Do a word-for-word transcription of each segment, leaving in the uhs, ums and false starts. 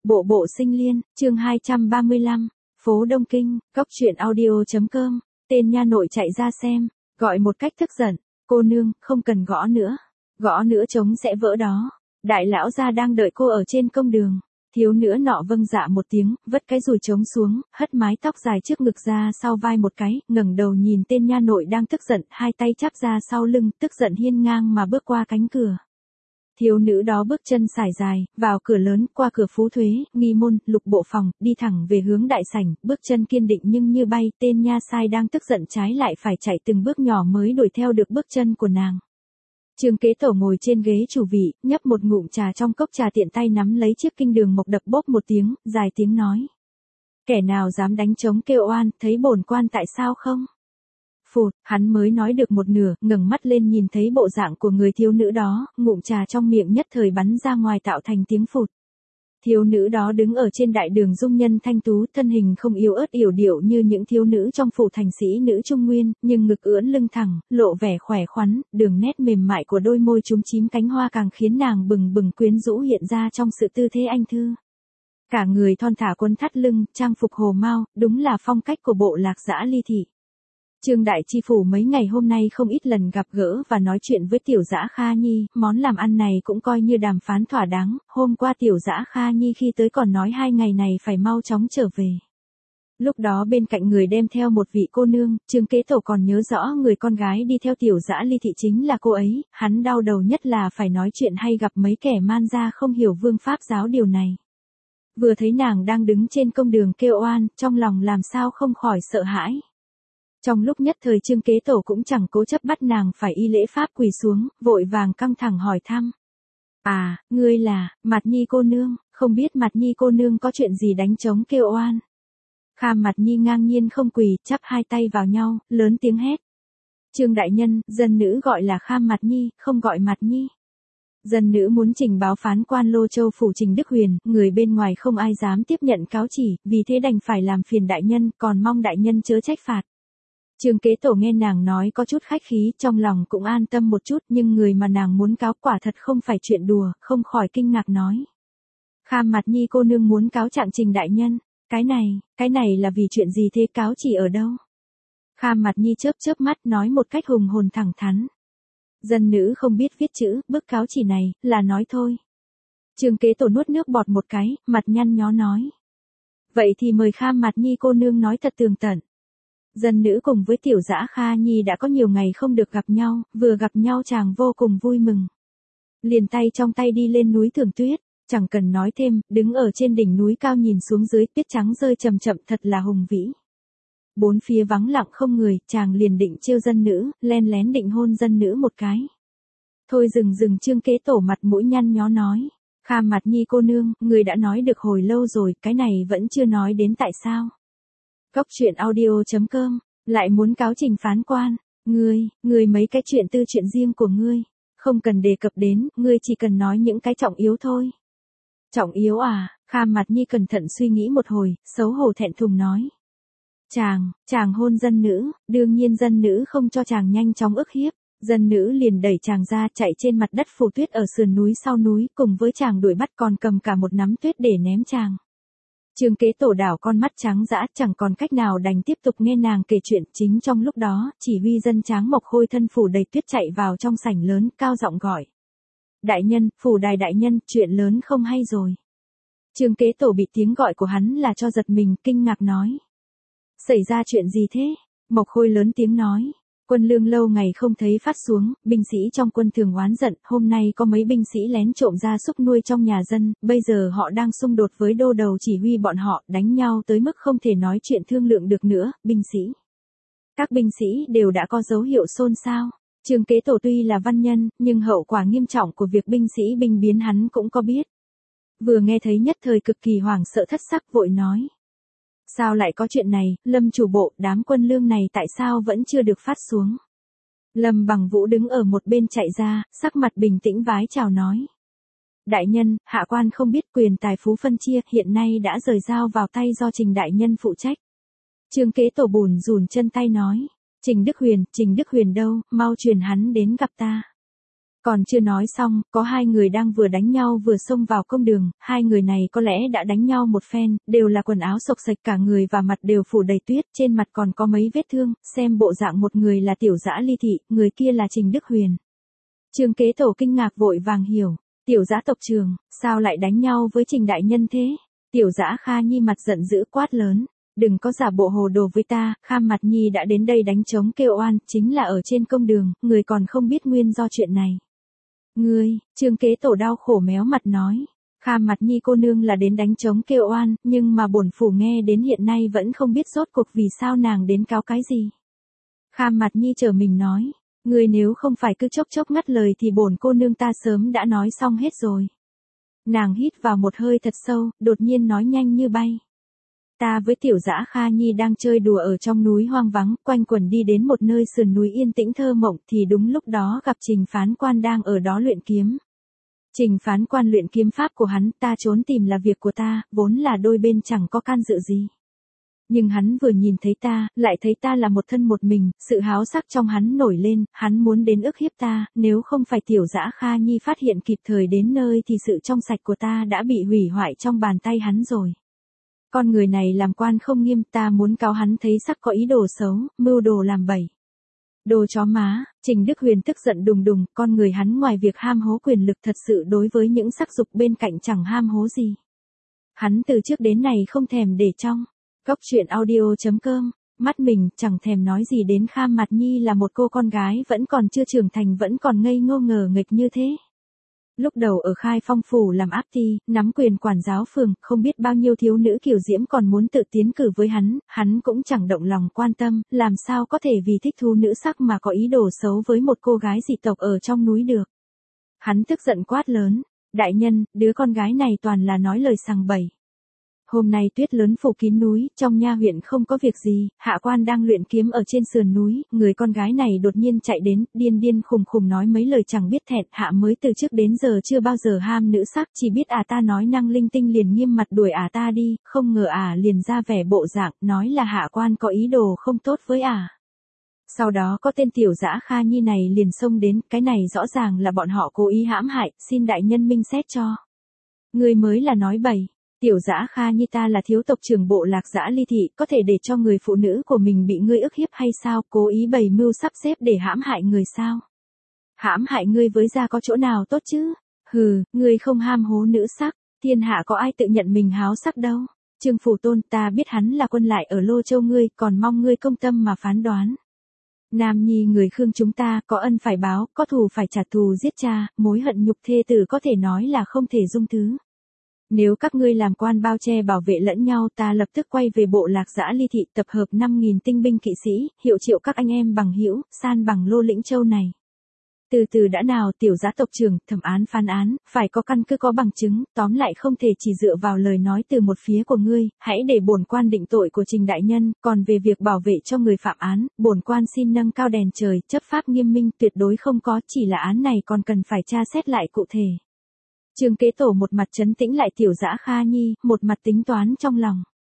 Bộ bộ sinh liên, chương hai trăm ba mươi lăm, phố Đông Kinh, góc truyện audio.com, tên nha nội chạy ra xem, gọi một cách tức giận, cô nương, không cần gõ nữa, gõ nữa trống sẽ vỡ đó, đại lão gia đang đợi cô ở trên công đường. Thiếu nữ nọ vâng dạ một tiếng, vất cái dùi trống xuống, hất mái tóc dài trước ngực ra sau vai một cái, ngẩng đầu nhìn tên nha nội đang tức giận, hai tay chắp ra sau lưng, tức giận hiên ngang mà bước qua cánh cửa. Thiếu nữ đó bước chân sải dài, vào cửa lớn, qua cửa phú thuế, nghi môn, lục bộ phòng, đi thẳng về hướng đại sảnh, bước chân kiên định nhưng như bay, tên nha sai đang tức giận trái lại phải chạy từng bước nhỏ mới đuổi theo được bước chân của nàng. Trương Kế Tổ ngồi trên ghế chủ vị, nhấp một ngụm trà trong cốc trà tiện tay nắm lấy chiếc kinh đường mộc đập bốp một tiếng, dài tiếng nói. Kẻ nào dám đánh trống kêu oan, thấy bổn quan tại sao không? Phụt, hắn mới nói được một nửa, ngẩng mắt lên nhìn thấy bộ dạng của người thiếu nữ đó, ngụm trà trong miệng nhất thời bắn ra ngoài tạo thành tiếng phụt. Thiếu nữ đó đứng ở trên đại đường dung nhân thanh tú, thân hình không yếu ớt yểu điệu như những thiếu nữ trong phủ thành sĩ nữ trung nguyên, nhưng ngực ưỡn lưng thẳng, lộ vẻ khỏe khoắn, đường nét mềm mại của đôi môi chúm chím cánh hoa càng khiến nàng bừng bừng quyến rũ hiện ra trong sự tư thế anh thư. Cả người thon thả quấn thắt lưng, trang phục hồ mao, đúng là phong cách của bộ lạc dã ly thị. Trương đại chi phủ mấy ngày hôm nay không ít lần gặp gỡ và nói chuyện với tiểu dã Kha Nhi, món làm ăn này cũng coi như đàm phán thỏa đáng, hôm qua tiểu dã Kha Nhi khi tới còn nói hai ngày này phải mau chóng trở về. Lúc đó bên cạnh người đem theo một vị cô nương, Trương Kế Tổ còn nhớ rõ người con gái đi theo tiểu dã ly thị chính là cô ấy, hắn đau đầu nhất là phải nói chuyện hay gặp mấy kẻ man ra không hiểu vương pháp giáo điều này. Vừa thấy nàng đang đứng trên công đường kêu oan, trong lòng làm sao không khỏi sợ hãi. Trong lúc nhất thời Trương Kế Tổ cũng chẳng cố chấp bắt nàng phải y lễ pháp quỳ xuống, vội vàng căng thẳng hỏi thăm. À, ngươi là, Mạt Nhi cô nương, không biết Mạt Nhi cô nương có chuyện gì đánh trống kêu oan. Kham Mạt Nhi ngang nhiên không quỳ, chắp hai tay vào nhau, lớn tiếng hét. Trương đại nhân, dân nữ gọi là Kham Mạt Nhi, không gọi Mạt Nhi. Dân nữ muốn trình báo phán quan Lô Châu phủ Trình Đức Huyền, người bên ngoài không ai dám tiếp nhận cáo chỉ, vì thế đành phải làm phiền đại nhân, còn mong đại nhân chớ trách phạt. Trương Kế Tổ nghe nàng nói có chút khách khí, trong lòng cũng an tâm một chút, nhưng người mà nàng muốn cáo quả thật không phải chuyện đùa, không khỏi kinh ngạc nói. Kham Mạt Nhi cô nương muốn cáo trạng Trình đại nhân, cái này, cái này là vì chuyện gì thế, cáo chỉ ở đâu? Kham Mạt Nhi chớp chớp mắt nói một cách hùng hồn thẳng thắn. Dân nữ không biết viết chữ, bức cáo chỉ này, là nói thôi. Trương Kế Tổ nuốt nước bọt một cái, mặt nhăn nhó nói. Vậy thì mời Kham Mạt Nhi cô nương nói thật tường tận. Dân nữ cùng với tiểu dã Kha Nhi đã có nhiều ngày không được gặp nhau, vừa gặp nhau chàng vô cùng vui mừng. Liền tay trong tay đi lên núi Thường Tuyết, chẳng cần nói thêm, đứng ở trên đỉnh núi cao nhìn xuống dưới, tuyết trắng rơi chậm chậm thật là hùng vĩ. Bốn phía vắng lặng không người, chàng liền định trêu dân nữ, len lén định hôn dân nữ một cái. Thôi dừng dừng Trương Kế Tổ mặt mũi nhăn nhó nói. Kham Mạt Nhi cô nương, người đã nói được hồi lâu rồi, cái này vẫn chưa nói đến tại sao. Góc truyện audio.com, lại muốn cáo trình phán quan, ngươi, ngươi mấy cái chuyện tư chuyện riêng của ngươi, không cần đề cập đến, ngươi chỉ cần nói những cái trọng yếu thôi. Trọng yếu à, Kham Mạt Nhi cẩn thận suy nghĩ một hồi, xấu hổ thẹn thùng nói. Chàng, chàng hôn dân nữ, đương nhiên dân nữ không cho chàng nhanh chóng ức hiếp, dân nữ liền đẩy chàng ra chạy trên mặt đất phủ tuyết ở sườn núi sau núi, cùng với chàng đuổi bắt còn cầm cả một nắm tuyết để ném chàng. Trương Kế Tổ đảo con mắt trắng dã, chẳng còn cách nào đành tiếp tục nghe nàng kể chuyện. Chính trong lúc đó, chỉ huy dân Tráng Mộc Khôi thân phủ đầy tuyết chạy vào trong sảnh lớn, cao giọng gọi. Đại nhân, phủ đài đại nhân, chuyện lớn không hay rồi. Trương Kế Tổ bị tiếng gọi của hắn là cho giật mình, kinh ngạc nói. Xảy ra chuyện gì thế? Mộc Khôi lớn tiếng nói. Quân lương lâu ngày không thấy phát xuống, binh sĩ trong quân thường oán giận, hôm nay có mấy binh sĩ lén trộm gia súc nuôi trong nhà dân, bây giờ họ đang xung đột với đô đầu chỉ huy bọn họ, đánh nhau tới mức không thể nói chuyện thương lượng được nữa, binh sĩ. Các binh sĩ đều đã có dấu hiệu xôn xao. Trương Kế Tổ tuy là văn nhân, nhưng hậu quả nghiêm trọng của việc binh sĩ binh biến hắn cũng có biết. Vừa nghe thấy nhất thời cực kỳ hoảng sợ thất sắc vội nói. Sao lại có chuyện này, Lâm chủ bộ, đám quân lương này tại sao vẫn chưa được phát xuống? Lâm Bằng Vũ đứng ở một bên chạy ra, sắc mặt bình tĩnh vái chào nói. Đại nhân, hạ quan không biết quyền tài phú phân chia, hiện nay đã rời giao vào tay do Trình đại nhân phụ trách. Trương Kế Tổ bùn rùn chân tay nói. Trình Đức Huyền, Trình Đức Huyền đâu, mau truyền hắn đến gặp ta. Còn chưa nói xong, có hai người đang vừa đánh nhau vừa xông vào công đường, hai người này có lẽ đã đánh nhau một phen, đều là quần áo xộc xệch cả người và mặt đều phủ đầy tuyết, trên mặt còn có mấy vết thương, xem bộ dạng một người là Tiểu Dã Ly Thị, người kia là Trình Đức Huyền. Trương Kế Tổ kinh ngạc vội vàng hiểu, Tiểu Dã tộc trưởng, sao lại đánh nhau với Trình đại nhân thế? Tiểu Dã Kha Nhi mặt giận dữ quát lớn. Đừng có giả bộ hồ đồ với ta, Kham Mặt Nhi đã đến đây đánh trống kêu oan, chính là ở trên công đường, người còn không biết nguyên do chuyện này. Ngươi, Trương Kế Tổ đau khổ méo mặt nói, Kham Mặt Nhi cô nương là đến đánh trống kêu oan, nhưng mà bổn phủ nghe đến hiện nay vẫn không biết rốt cuộc vì sao nàng đến cáo cái gì. Kham Mặt Nhi trở mình nói, ngươi nếu không phải cứ chốc chốc ngắt lời thì bổn cô nương ta sớm đã nói xong hết rồi. Nàng hít vào một hơi thật sâu, đột nhiên nói nhanh như bay. Ta với Tiểu Dã Kha Nhi đang chơi đùa ở trong núi hoang vắng, quanh quẩn đi đến một nơi sườn núi yên tĩnh thơ mộng thì đúng lúc đó gặp Trình Phán Quan đang ở đó luyện kiếm. Trình Phán Quan luyện kiếm pháp của hắn, ta trốn tìm là việc của ta, vốn là đôi bên chẳng có can dự gì. Nhưng hắn vừa nhìn thấy ta, lại thấy ta là một thân một mình, sự háo sắc trong hắn nổi lên, hắn muốn đến ức hiếp ta, nếu không phải Tiểu Dã Kha Nhi phát hiện kịp thời đến nơi thì sự trong sạch của ta đã bị hủy hoại trong bàn tay hắn rồi. Con người này làm quan không nghiêm, ta muốn cáo hắn thấy sắc có ý đồ xấu, mưu đồ làm bậy. Đồ chó má, Trình Đức Huyền tức giận đùng đùng, con người hắn ngoài việc ham hố quyền lực thật sự đối với những sắc dục bên cạnh chẳng ham hố gì. Hắn từ trước đến nay không thèm để trong. Góc truyện audio chấm com, mắt mình chẳng thèm nói gì đến Kham Mặt Nhi là một cô con gái vẫn còn chưa trưởng thành vẫn còn ngây ngô ngờ nghịch như thế. Lúc đầu ở Khai Phong phủ làm áp ty, nắm quyền quản giáo phường, không biết bao nhiêu thiếu nữ kiều diễm còn muốn tự tiến cử với hắn, hắn cũng chẳng động lòng quan tâm, làm sao có thể vì thích thú nữ sắc mà có ý đồ xấu với một cô gái dị tộc ở trong núi được. Hắn tức giận quát lớn, đại nhân, đứa con gái này toàn là nói lời sằng bậy. Hôm nay tuyết lớn phủ kín núi, trong nha huyện không có việc gì, hạ quan đang luyện kiếm ở trên sườn núi, người con gái này đột nhiên chạy đến, điên điên khùng khùng nói mấy lời chẳng biết thẹn, hạ mới từ trước đến giờ chưa bao giờ ham nữ sắc, chỉ biết à ta nói năng linh tinh liền nghiêm mặt đuổi à ta đi, không ngờ à liền ra vẻ bộ dạng, nói là hạ quan có ý đồ không tốt với à. Sau đó có tên Tiểu Dã Kha Nhi này liền xông đến, cái này rõ ràng là bọn họ cố ý hãm hại, xin đại nhân minh xét cho. Người mới là nói bậy. Tiểu Dã Kha Nhi ta là thiếu tộc trưởng bộ Lạc Dã Ly Thị, có thể để cho người phụ nữ của mình bị ngươi ức hiếp hay sao, cố ý bày mưu sắp xếp để hãm hại người sao? Hãm hại ngươi với gia có chỗ nào tốt chứ? Hừ, ngươi không ham hố nữ sắc, thiên hạ có ai tự nhận mình háo sắc đâu. Trương Phủ Tôn, ta biết hắn là quân lại ở Lô Châu ngươi, còn mong ngươi công tâm mà phán đoán. Nam nhi người Khương chúng ta, có ân phải báo, có thù phải trả thù giết cha, mối hận nhục thê tử có thể nói là không thể dung thứ. Nếu các ngươi làm quan bao che bảo vệ lẫn nhau, ta lập tức quay về bộ Lạc Dã Ly Thị, tập hợp năm nghìn tinh binh kỵ sĩ, hiệu triệu các anh em bằng hữu, san bằng Lô Lĩnh Châu này. Từ từ đã nào, Tiểu Dã tộc trưởng, thẩm án phán án, phải có căn cứ có bằng chứng, tóm lại không thể chỉ dựa vào lời nói từ một phía của ngươi, hãy để bổn quan định tội của Trình đại nhân, còn về việc bảo vệ cho người phạm án, bổn quan xin nâng cao đèn trời, chấp pháp nghiêm minh, tuyệt đối không có, chỉ là án này còn cần phải tra xét lại cụ thể. Trương Kế Tổ một mặt trấn tĩnh lại Tiểu Dã Kha Nhi, một mặt tính toán trong lòng.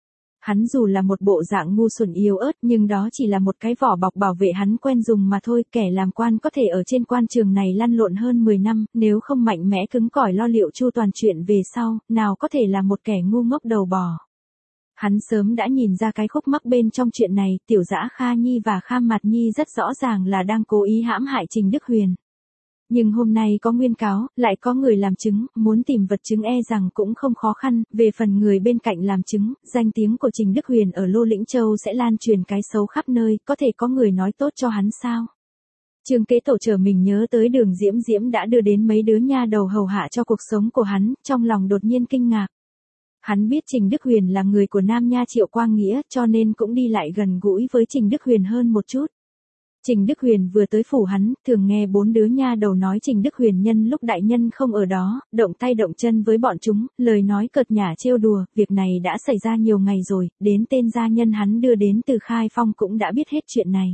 Hắn dù là một bộ dạng ngu xuẩn yếu ớt nhưng đó chỉ là một cái vỏ bọc bảo vệ hắn quen dùng mà thôi, kẻ làm quan có thể ở trên quan trường này lăn lộn hơn mười năm, nếu không mạnh mẽ cứng cỏi lo liệu chu toàn chuyện về sau, nào có thể là một kẻ ngu ngốc đầu bò. Hắn sớm đã nhìn ra cái khúc mắc bên trong chuyện này, Tiểu Dã Kha Nhi và Kham Mặt Nhi rất rõ ràng là đang cố ý hãm hại Trình Đức Huyền. Nhưng hôm nay có nguyên cáo, lại có người làm chứng, muốn tìm vật chứng e rằng cũng không khó khăn, về phần người bên cạnh làm chứng, danh tiếng của Trình Đức Huyền ở Lô Lĩnh Châu sẽ lan truyền cái xấu khắp nơi, có thể có người nói tốt cho hắn sao? Trương Kế Tổ trở mình nhớ tới Đường Diễm Diễm đã đưa đến mấy đứa nha đầu hầu hạ cho cuộc sống của hắn, trong lòng đột nhiên kinh ngạc. Hắn biết Trình Đức Huyền là người của Nam Nha Triệu Quang Nghĩa, cho nên cũng đi lại gần gũi với Trình Đức Huyền hơn một chút. Trình Đức Huyền vừa tới phủ hắn, thường nghe bốn đứa nha đầu nói Trình Đức Huyền nhân lúc đại nhân không ở đó, động tay động chân với bọn chúng, lời nói cợt nhả trêu đùa, việc này đã xảy ra nhiều ngày rồi, đến tên gia nhân hắn đưa đến từ Khai Phong cũng đã biết hết chuyện này.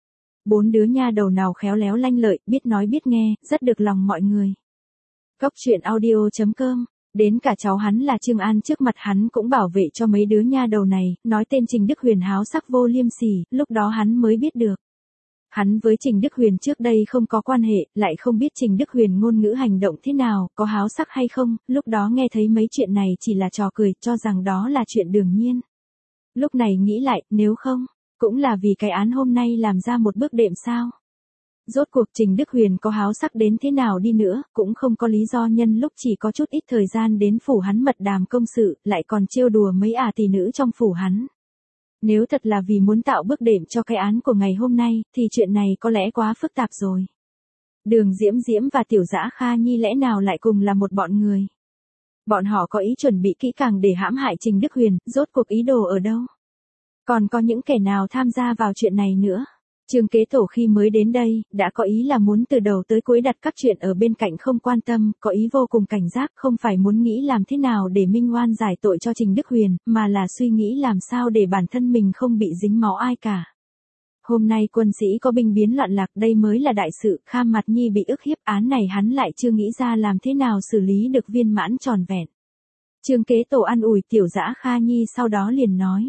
Bốn đứa nha đầu nào khéo léo lanh lợi, biết nói biết nghe, rất được lòng mọi người. Góc truyện audio chấm com, đến cả cháu hắn là Trương An trước mặt hắn cũng bảo vệ cho mấy đứa nha đầu này, nói tên Trình Đức Huyền háo sắc vô liêm sỉ, lúc đó hắn mới biết được. Hắn với Trình Đức Huyền trước đây không có quan hệ, lại không biết Trình Đức Huyền ngôn ngữ hành động thế nào, có háo sắc hay không, lúc đó nghe thấy mấy chuyện này chỉ là trò cười, cho rằng đó là chuyện đương nhiên. Lúc này nghĩ lại, nếu không, cũng là vì cái án hôm nay làm ra một bước đệm sao. Rốt cuộc Trình Đức Huyền có háo sắc đến thế nào đi nữa, cũng không có lý do nhân lúc chỉ có chút ít thời gian đến phủ hắn mật đàm công sự, lại còn trêu đùa mấy ả tỷ nữ trong phủ hắn. Nếu thật là vì muốn tạo bước đệm cho cái án của ngày hôm nay, thì chuyện này có lẽ quá phức tạp rồi. Đường Diễm Diễm và Tiểu Dã Kha Nhi lẽ nào lại cùng là một bọn người. Bọn họ có ý chuẩn bị kỹ càng để hãm hại Trình Đức Huyền, rốt cuộc ý đồ ở đâu. Còn có những kẻ nào tham gia vào chuyện này nữa. Trương Kế Tổ khi mới đến đây, đã có ý là muốn từ đầu tới cuối đặt các chuyện ở bên cạnh không quan tâm, có ý vô cùng cảnh giác, không phải muốn nghĩ làm thế nào để minh oan giải tội cho Trình Đức Huyền, mà là suy nghĩ làm sao để bản thân mình không bị dính máu ai cả. Hôm nay quân sĩ có binh biến loạn lạc, đây mới là đại sự, Kham Mạt Nhi bị ức hiếp, án này hắn lại chưa nghĩ ra làm thế nào xử lý được viên mãn tròn vẹn. Trương Kế Tổ an ủi Tiểu Dã Kha Nhi, sau đó liền nói.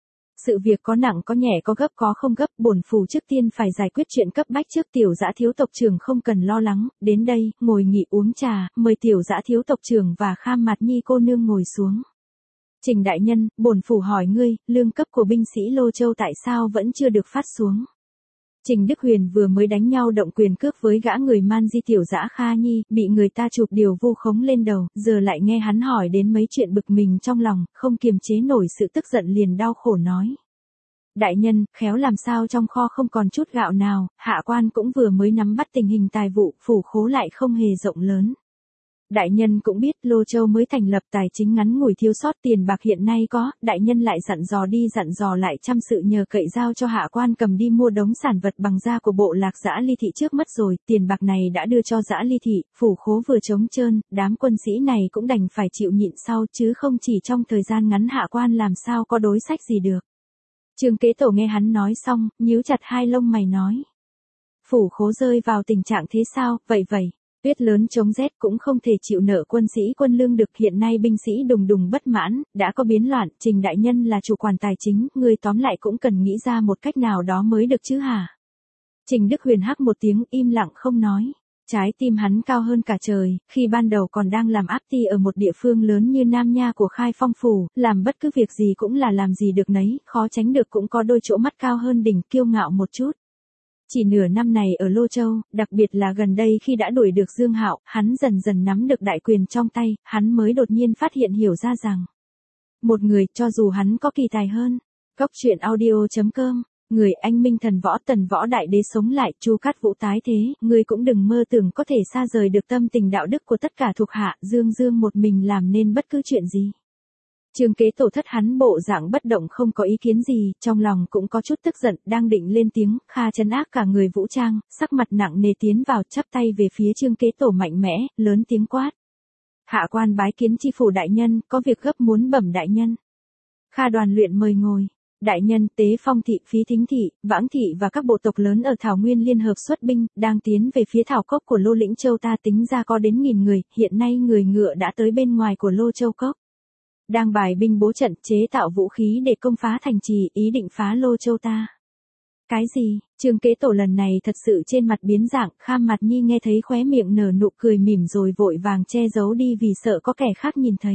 Sự việc có nặng có nhẹ, có gấp có không gấp, bổn phủ trước tiên phải giải quyết chuyện cấp bách trước. Tiểu Dã thiếu tộc trưởng không cần lo lắng, đến đây, ngồi nghỉ uống trà, mời Tiểu Dã thiếu tộc trưởng và Kham Mạt Nhi cô nương ngồi xuống. Trình đại nhân, bổn phủ hỏi ngươi, lương cấp của binh sĩ Lô Châu tại sao vẫn chưa được phát xuống? Trình Đức Huyền vừa mới đánh nhau động quyền cước với gã người Man Di Tiểu Dã Kha Nhi, bị người ta chụp điều vu khống lên đầu, giờ lại nghe hắn hỏi đến mấy chuyện bực mình trong lòng, không kiềm chế nổi sự tức giận liền đau khổ nói. Đại nhân, khéo làm sao trong kho không còn chút gạo nào, hạ quan cũng vừa mới nắm bắt tình hình tài vụ, phủ khố lại không hề rộng lớn. Đại nhân cũng biết Lô Châu mới thành lập, tài chính ngắn ngủi thiếu sót, tiền bạc hiện nay có, đại nhân lại dặn dò đi dặn dò lại, trăm sự nhờ cậy giao cho hạ quan cầm đi mua đống sản vật bằng da của bộ lạc Dã Ly Thị trước mất rồi, tiền bạc này đã đưa cho Dã Ly Thị, phủ khố vừa trống trơn, đám quân sĩ này cũng đành phải chịu nhịn sau, chứ không chỉ trong thời gian ngắn hạ quan làm sao có đối sách gì được. Trương Kế Tổ nghe hắn nói xong, nhíu chặt hai lông mày nói. Phủ khố rơi vào tình trạng thế sao, vậy vậy. Tuyết lớn chống rét cũng không thể chịu nợ quân sĩ quân lương được, hiện nay binh sĩ đùng đùng bất mãn, đã có biến loạn, Trình đại nhân là chủ quản tài chính, người tóm lại cũng cần nghĩ ra một cách nào đó mới được chứ hả? Trình Đức Huyền hắc một tiếng, im lặng không nói. Trái tim hắn cao hơn cả trời, khi ban đầu còn đang làm áp ty ở một địa phương lớn như Nam Nha của Khai Phong phủ, làm bất cứ việc gì cũng là làm gì được nấy, khó tránh được cũng có đôi chỗ mắt cao hơn đỉnh, kiêu ngạo một chút. Chỉ nửa năm này ở Lô Châu, đặc biệt là gần đây khi đã đuổi được Dương Hạo, hắn dần dần nắm được đại quyền trong tay, hắn mới đột nhiên phát hiện hiểu ra rằng, một người, cho dù hắn có kỳ tài hơn, Cốc truyện audio chấm com, người anh minh thần võ Tần Võ Đại Đế sống lại, Chu Cát Vũ tái thế, ngươi cũng đừng mơ tưởng có thể xa rời được tâm tình đạo đức của tất cả thuộc hạ, Dương Dương một mình làm nên bất cứ chuyện gì. Trương Kế Tổ thất hắn bộ dạng bất động không có ý kiến gì, trong lòng cũng có chút tức giận, đang định lên tiếng, Kha trấn ác cả người vũ trang, sắc mặt nặng nề tiến vào, chắp tay về phía Trương Kế Tổ mạnh mẽ, lớn tiếng quát. Hạ quan bái kiến chi phủ đại nhân, có việc gấp muốn bẩm đại nhân. Kha Đoàn Luyện mời ngồi. Đại nhân, Tế Phong Thị, Phí Thính Thị, Vãng Thị và các bộ tộc lớn ở Thảo Nguyên liên hợp xuất binh, đang tiến về phía Thảo Cốc của Lô Lĩnh Châu, ta tính ra có đến nghìn người, hiện nay người ngựa đã tới bên ngoài của Lô Châu Cốc. Đang bài binh bố trận, chế tạo vũ khí để công phá thành trì, ý định phá Lô Châu ta. Cái gì? Trương Kế Tổ lần này thật sự trên mặt biến dạng, Kham Mạt Nhi nghe thấy khóe miệng nở nụ cười mỉm rồi vội vàng che giấu đi vì sợ có kẻ khác nhìn thấy.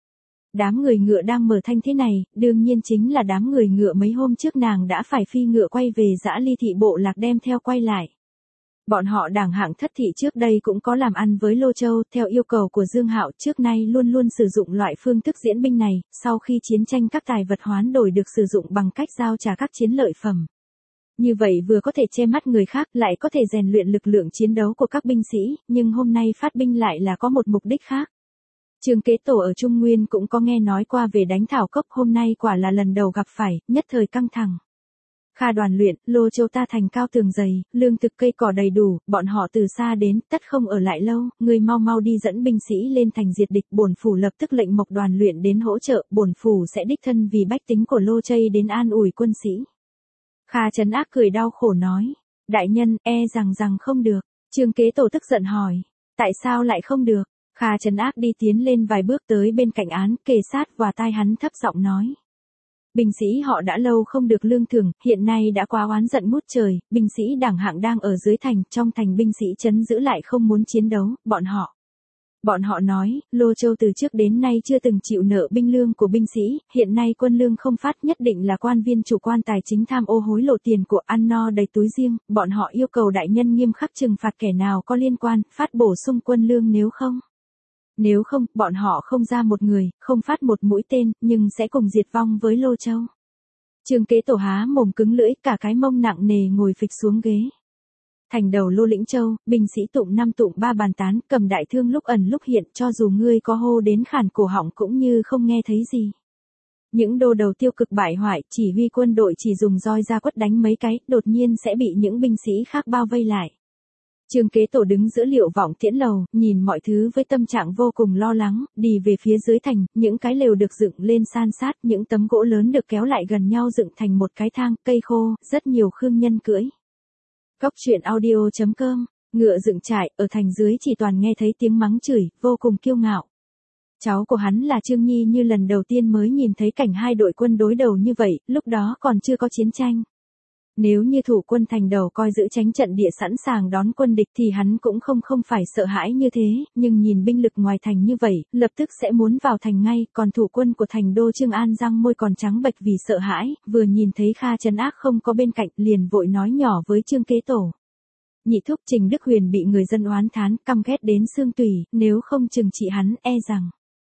Đám người ngựa đang mở thanh thế này, đương nhiên chính là đám người ngựa mấy hôm trước nàng đã phải phi ngựa quay về Dã Ly Thị bộ lạc đem theo quay lại. Bọn họ đảng hạng thất thị trước đây cũng có làm ăn với Lô Châu, theo yêu cầu của Dương Hạo trước nay luôn luôn sử dụng loại phương thức diễn binh này, sau khi chiến tranh các tài vật hoán đổi được sử dụng bằng cách giao trả các chiến lợi phẩm. Như vậy vừa có thể che mắt người khác, lại có thể rèn luyện lực lượng chiến đấu của các binh sĩ, nhưng hôm nay phát binh lại là có một mục đích khác. Trương Kế Tổ ở Trung Nguyên cũng có nghe nói qua về đánh Thảo Cốc, hôm nay quả là lần đầu gặp phải, nhất thời căng thẳng. Kha Đoàn Luyện, Lô Châu ta thành cao tường dày, lương thực cây cỏ đầy đủ, bọn họ từ xa đến, tất không ở lại lâu, người mau mau đi dẫn binh sĩ lên thành diệt địch, bổn phủ lập tức lệnh Mộc Đoàn Luyện đến hỗ trợ, bổn phủ sẽ đích thân vì bách tính của Lô Châu đến an ủi quân sĩ. Kha Trấn Ác cười đau khổ nói, đại nhân, e rằng rằng không được. Trương Kế Tổ tức giận hỏi, tại sao lại không được? Kha Trấn Ác đi tiến lên vài bước tới bên cạnh án, kề sát vào tai hắn thấp giọng nói. Binh sĩ họ đã lâu không được lương thưởng, hiện nay đã quá oán giận ngút trời, binh sĩ đẳng hạng đang ở dưới thành, trong thành binh sĩ trấn giữ lại không muốn chiến đấu, bọn họ. Bọn họ nói, Lô Châu từ trước đến nay chưa từng chịu nợ binh lương của binh sĩ, hiện nay quân lương không phát nhất định là quan viên chủ quan tài chính tham ô hối lộ tiền của ăn no đầy túi riêng, bọn họ yêu cầu đại nhân nghiêm khắc trừng phạt kẻ nào có liên quan, phát bổ sung quân lương nếu không. Nếu không, bọn họ không ra một người, không phát một mũi tên, nhưng sẽ cùng diệt vong với Lô Châu. Trương Kế Tổ há mồm cứng lưỡi, cả cái mông nặng nề ngồi phịch xuống ghế. Thành đầu Lô Lĩnh Châu, binh sĩ tụng năm tụng ba bàn tán, cầm đại thương lúc ẩn lúc hiện, cho dù ngươi có hô đến khản cổ họng cũng như không nghe thấy gì. Những đô đầu tiêu cực bại hoại, chỉ huy quân đội chỉ dùng roi ra quất đánh mấy cái, đột nhiên sẽ bị những binh sĩ khác bao vây lại. Trương Kế Tổ đứng giữa Liệu Vọng Tiễn lầu, nhìn mọi thứ với tâm trạng vô cùng lo lắng, đi về phía dưới thành, những cái lều được dựng lên san sát, những tấm gỗ lớn được kéo lại gần nhau dựng thành một cái thang, cây khô, rất nhiều khương nhân cưỡi. Góc truyện audio chấm com, ngựa dựng trại, ở thành dưới chỉ toàn nghe thấy tiếng mắng chửi, vô cùng kiêu ngạo. Cháu của hắn là Trương Nhi như lần đầu tiên mới nhìn thấy cảnh hai đội quân đối đầu như vậy, lúc đó còn chưa có chiến tranh. Nếu như thủ quân thành đầu coi giữ tránh trận địa sẵn sàng đón quân địch thì hắn cũng không không phải sợ hãi như thế, nhưng nhìn binh lực ngoài thành như vậy, lập tức sẽ muốn vào thành ngay, còn thủ quân của thành đô Trương An răng môi còn trắng bệch vì sợ hãi, vừa nhìn thấy Kha Trấn Ác không có bên cạnh, liền vội nói nhỏ với Trương Kế Tổ. Nhị thúc Trình Đức Huyền bị người dân oán thán, căm ghét đến xương tủy, nếu không trừng trị hắn, e rằng,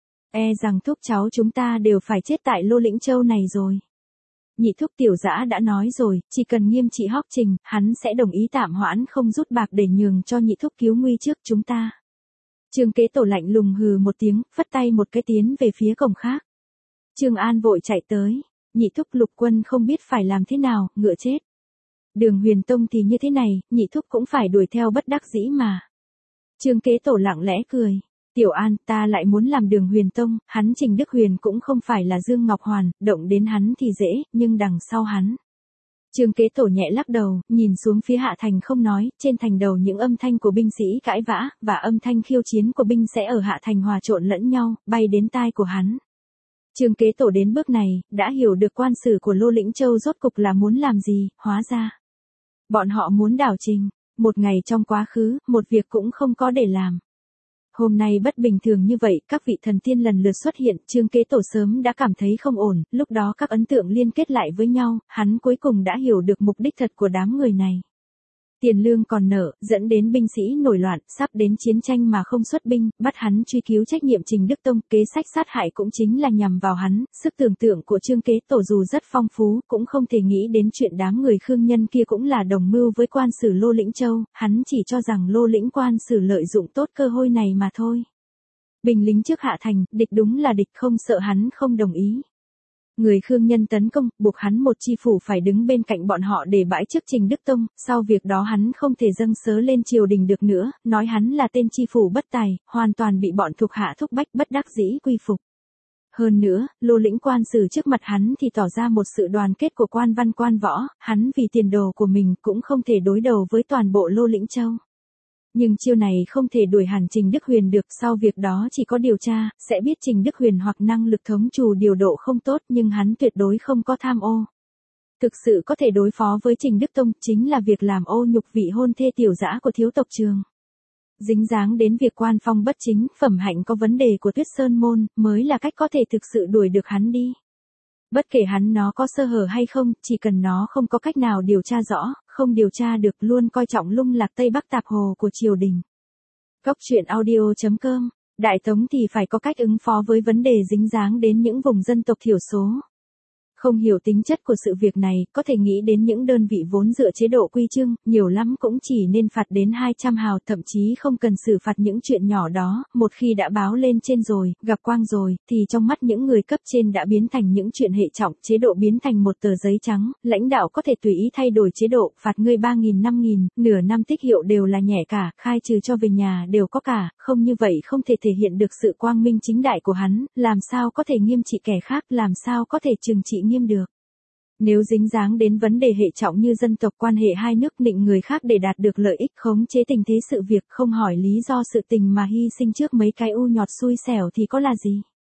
e rằng thúc cháu chúng ta đều phải chết tại Lô Lĩnh Châu này rồi. Nhị thúc Tiểu Dã đã nói rồi, chỉ cần nghiêm trị Hoắc Trình, hắn sẽ đồng ý tạm hoãn không rút bạc để nhường cho nhị thúc cứu nguy trước chúng ta. Trương Kế Tổ lạnh lùng hừ một tiếng, phất tay một cái tiến về phía cổng khác. Trương An vội chạy tới, nhị thúc Lục quân không biết phải làm thế nào, ngựa chết. Đường Huyền Tông thì như thế này, nhị thúc cũng phải đuổi theo bất đắc dĩ mà. Trương Kế Tổ lặng lẽ cười. Tiểu An, ta lại muốn làm Đường Huyền Tông, hắn Trình Đức Huyền cũng không phải là Dương Ngọc Hoàn, động đến hắn thì dễ, nhưng đằng sau hắn. Trương Kế Tổ nhẹ lắc đầu, nhìn xuống phía hạ thành không nói, trên thành đầu những âm thanh của binh sĩ cãi vã, và âm thanh khiêu chiến của binh sẽ ở hạ thành hòa trộn lẫn nhau, bay đến tai của hắn. Trương Kế Tổ đến bước này, đã hiểu được quan sử của Lô Lĩnh Châu rốt cục là muốn làm gì, hóa ra. Bọn họ muốn đảo Trình, một ngày trong quá khứ, một việc cũng không có để làm. Hôm nay bất bình thường như vậy, các vị thần tiên lần lượt xuất hiện, Trương Kế Tổ sớm đã cảm thấy không ổn, lúc đó các ấn tượng liên kết lại với nhau, hắn cuối cùng đã hiểu được mục đích thật của đám người này. Tiền lương còn nợ, dẫn đến binh sĩ nổi loạn, sắp đến chiến tranh mà không xuất binh, bắt hắn truy cứu trách nhiệm Trình Đức Tông, kế sách sát hại cũng chính là nhằm vào hắn, sức tưởng tượng của Trương Kế Tổ dù rất phong phú, cũng không thể nghĩ đến chuyện đám người khương nhân kia cũng là đồng mưu với quan sử Lô Lĩnh Châu, hắn chỉ cho rằng Lô Lĩnh quan sử lợi dụng tốt cơ hội này mà thôi. Binh lính trước hạ thành, địch đúng là địch không sợ hắn không đồng ý. Người khương nhân tấn công, buộc hắn một chi phủ phải đứng bên cạnh bọn họ để bãi chức Trình Đức Tông, sau việc đó hắn không thể dâng sớ lên triều đình được nữa, nói hắn là tên chi phủ bất tài, hoàn toàn bị bọn thuộc hạ thúc bách bất đắc dĩ quy phục. Hơn nữa, Lô Lĩnh quan sử trước mặt hắn thì tỏ ra một sự đoàn kết của quan văn quan võ, hắn vì tiền đồ của mình cũng không thể đối đầu với toàn bộ Lô Lĩnh Châu. Nhưng chiêu này không thể đuổi hẳn Trình Đức Huyền được, sau việc đó chỉ có điều tra, sẽ biết Trình Đức Huyền hoặc năng lực thống trù điều độ không tốt nhưng hắn tuyệt đối không có tham ô. Thực sự có thể đối phó với Trình Đức Tông chính là việc làm ô nhục vị hôn thê Tiểu Dã của thiếu tộc Trường. Dính dáng đến việc quan phong bất chính, phẩm hạnh có vấn đề của Tuyết Sơn Môn, mới là cách có thể thực sự đuổi được hắn đi. Bất kể hắn nó có sơ hở hay không, chỉ cần nó không có cách nào điều tra rõ, không điều tra được luôn coi trọng lung lạc Tây Bắc tạp hồ của triều đình. Góc truyện audio chấm com, Đại Tống thì phải có cách ứng phó với vấn đề dính dáng đến những vùng dân tộc thiểu số. Không hiểu tính chất của sự việc này, có thể nghĩ đến những đơn vị vốn dựa chế độ quy chương, nhiều lắm cũng chỉ nên phạt đến hai trăm hào, thậm chí không cần xử phạt những chuyện nhỏ đó, một khi đã báo lên trên rồi, gặp quang rồi, thì trong mắt những người cấp trên đã biến thành những chuyện hệ trọng, chế độ biến thành một tờ giấy trắng, lãnh đạo có thể tùy ý thay đổi chế độ, phạt ngươi ba nghìn năm nghìn, nửa năm tích hiệu đều là nhẹ cả, khai trừ cho về nhà đều có cả, không như vậy không thể thể hiện được sự quang minh chính đại của hắn, làm sao có thể nghiêm trị kẻ khác, làm sao có thể trừng trị nghiêm được. Nếu dính dáng đến vấn đề hệ trọng như dân tộc quan hệ hai nước định người khác để đạt được lợi ích khống chế tình thế sự việc không hỏi lý do sự tình mà hy sinh trước mấy cái u nhọt xui xẻo thì có là gì.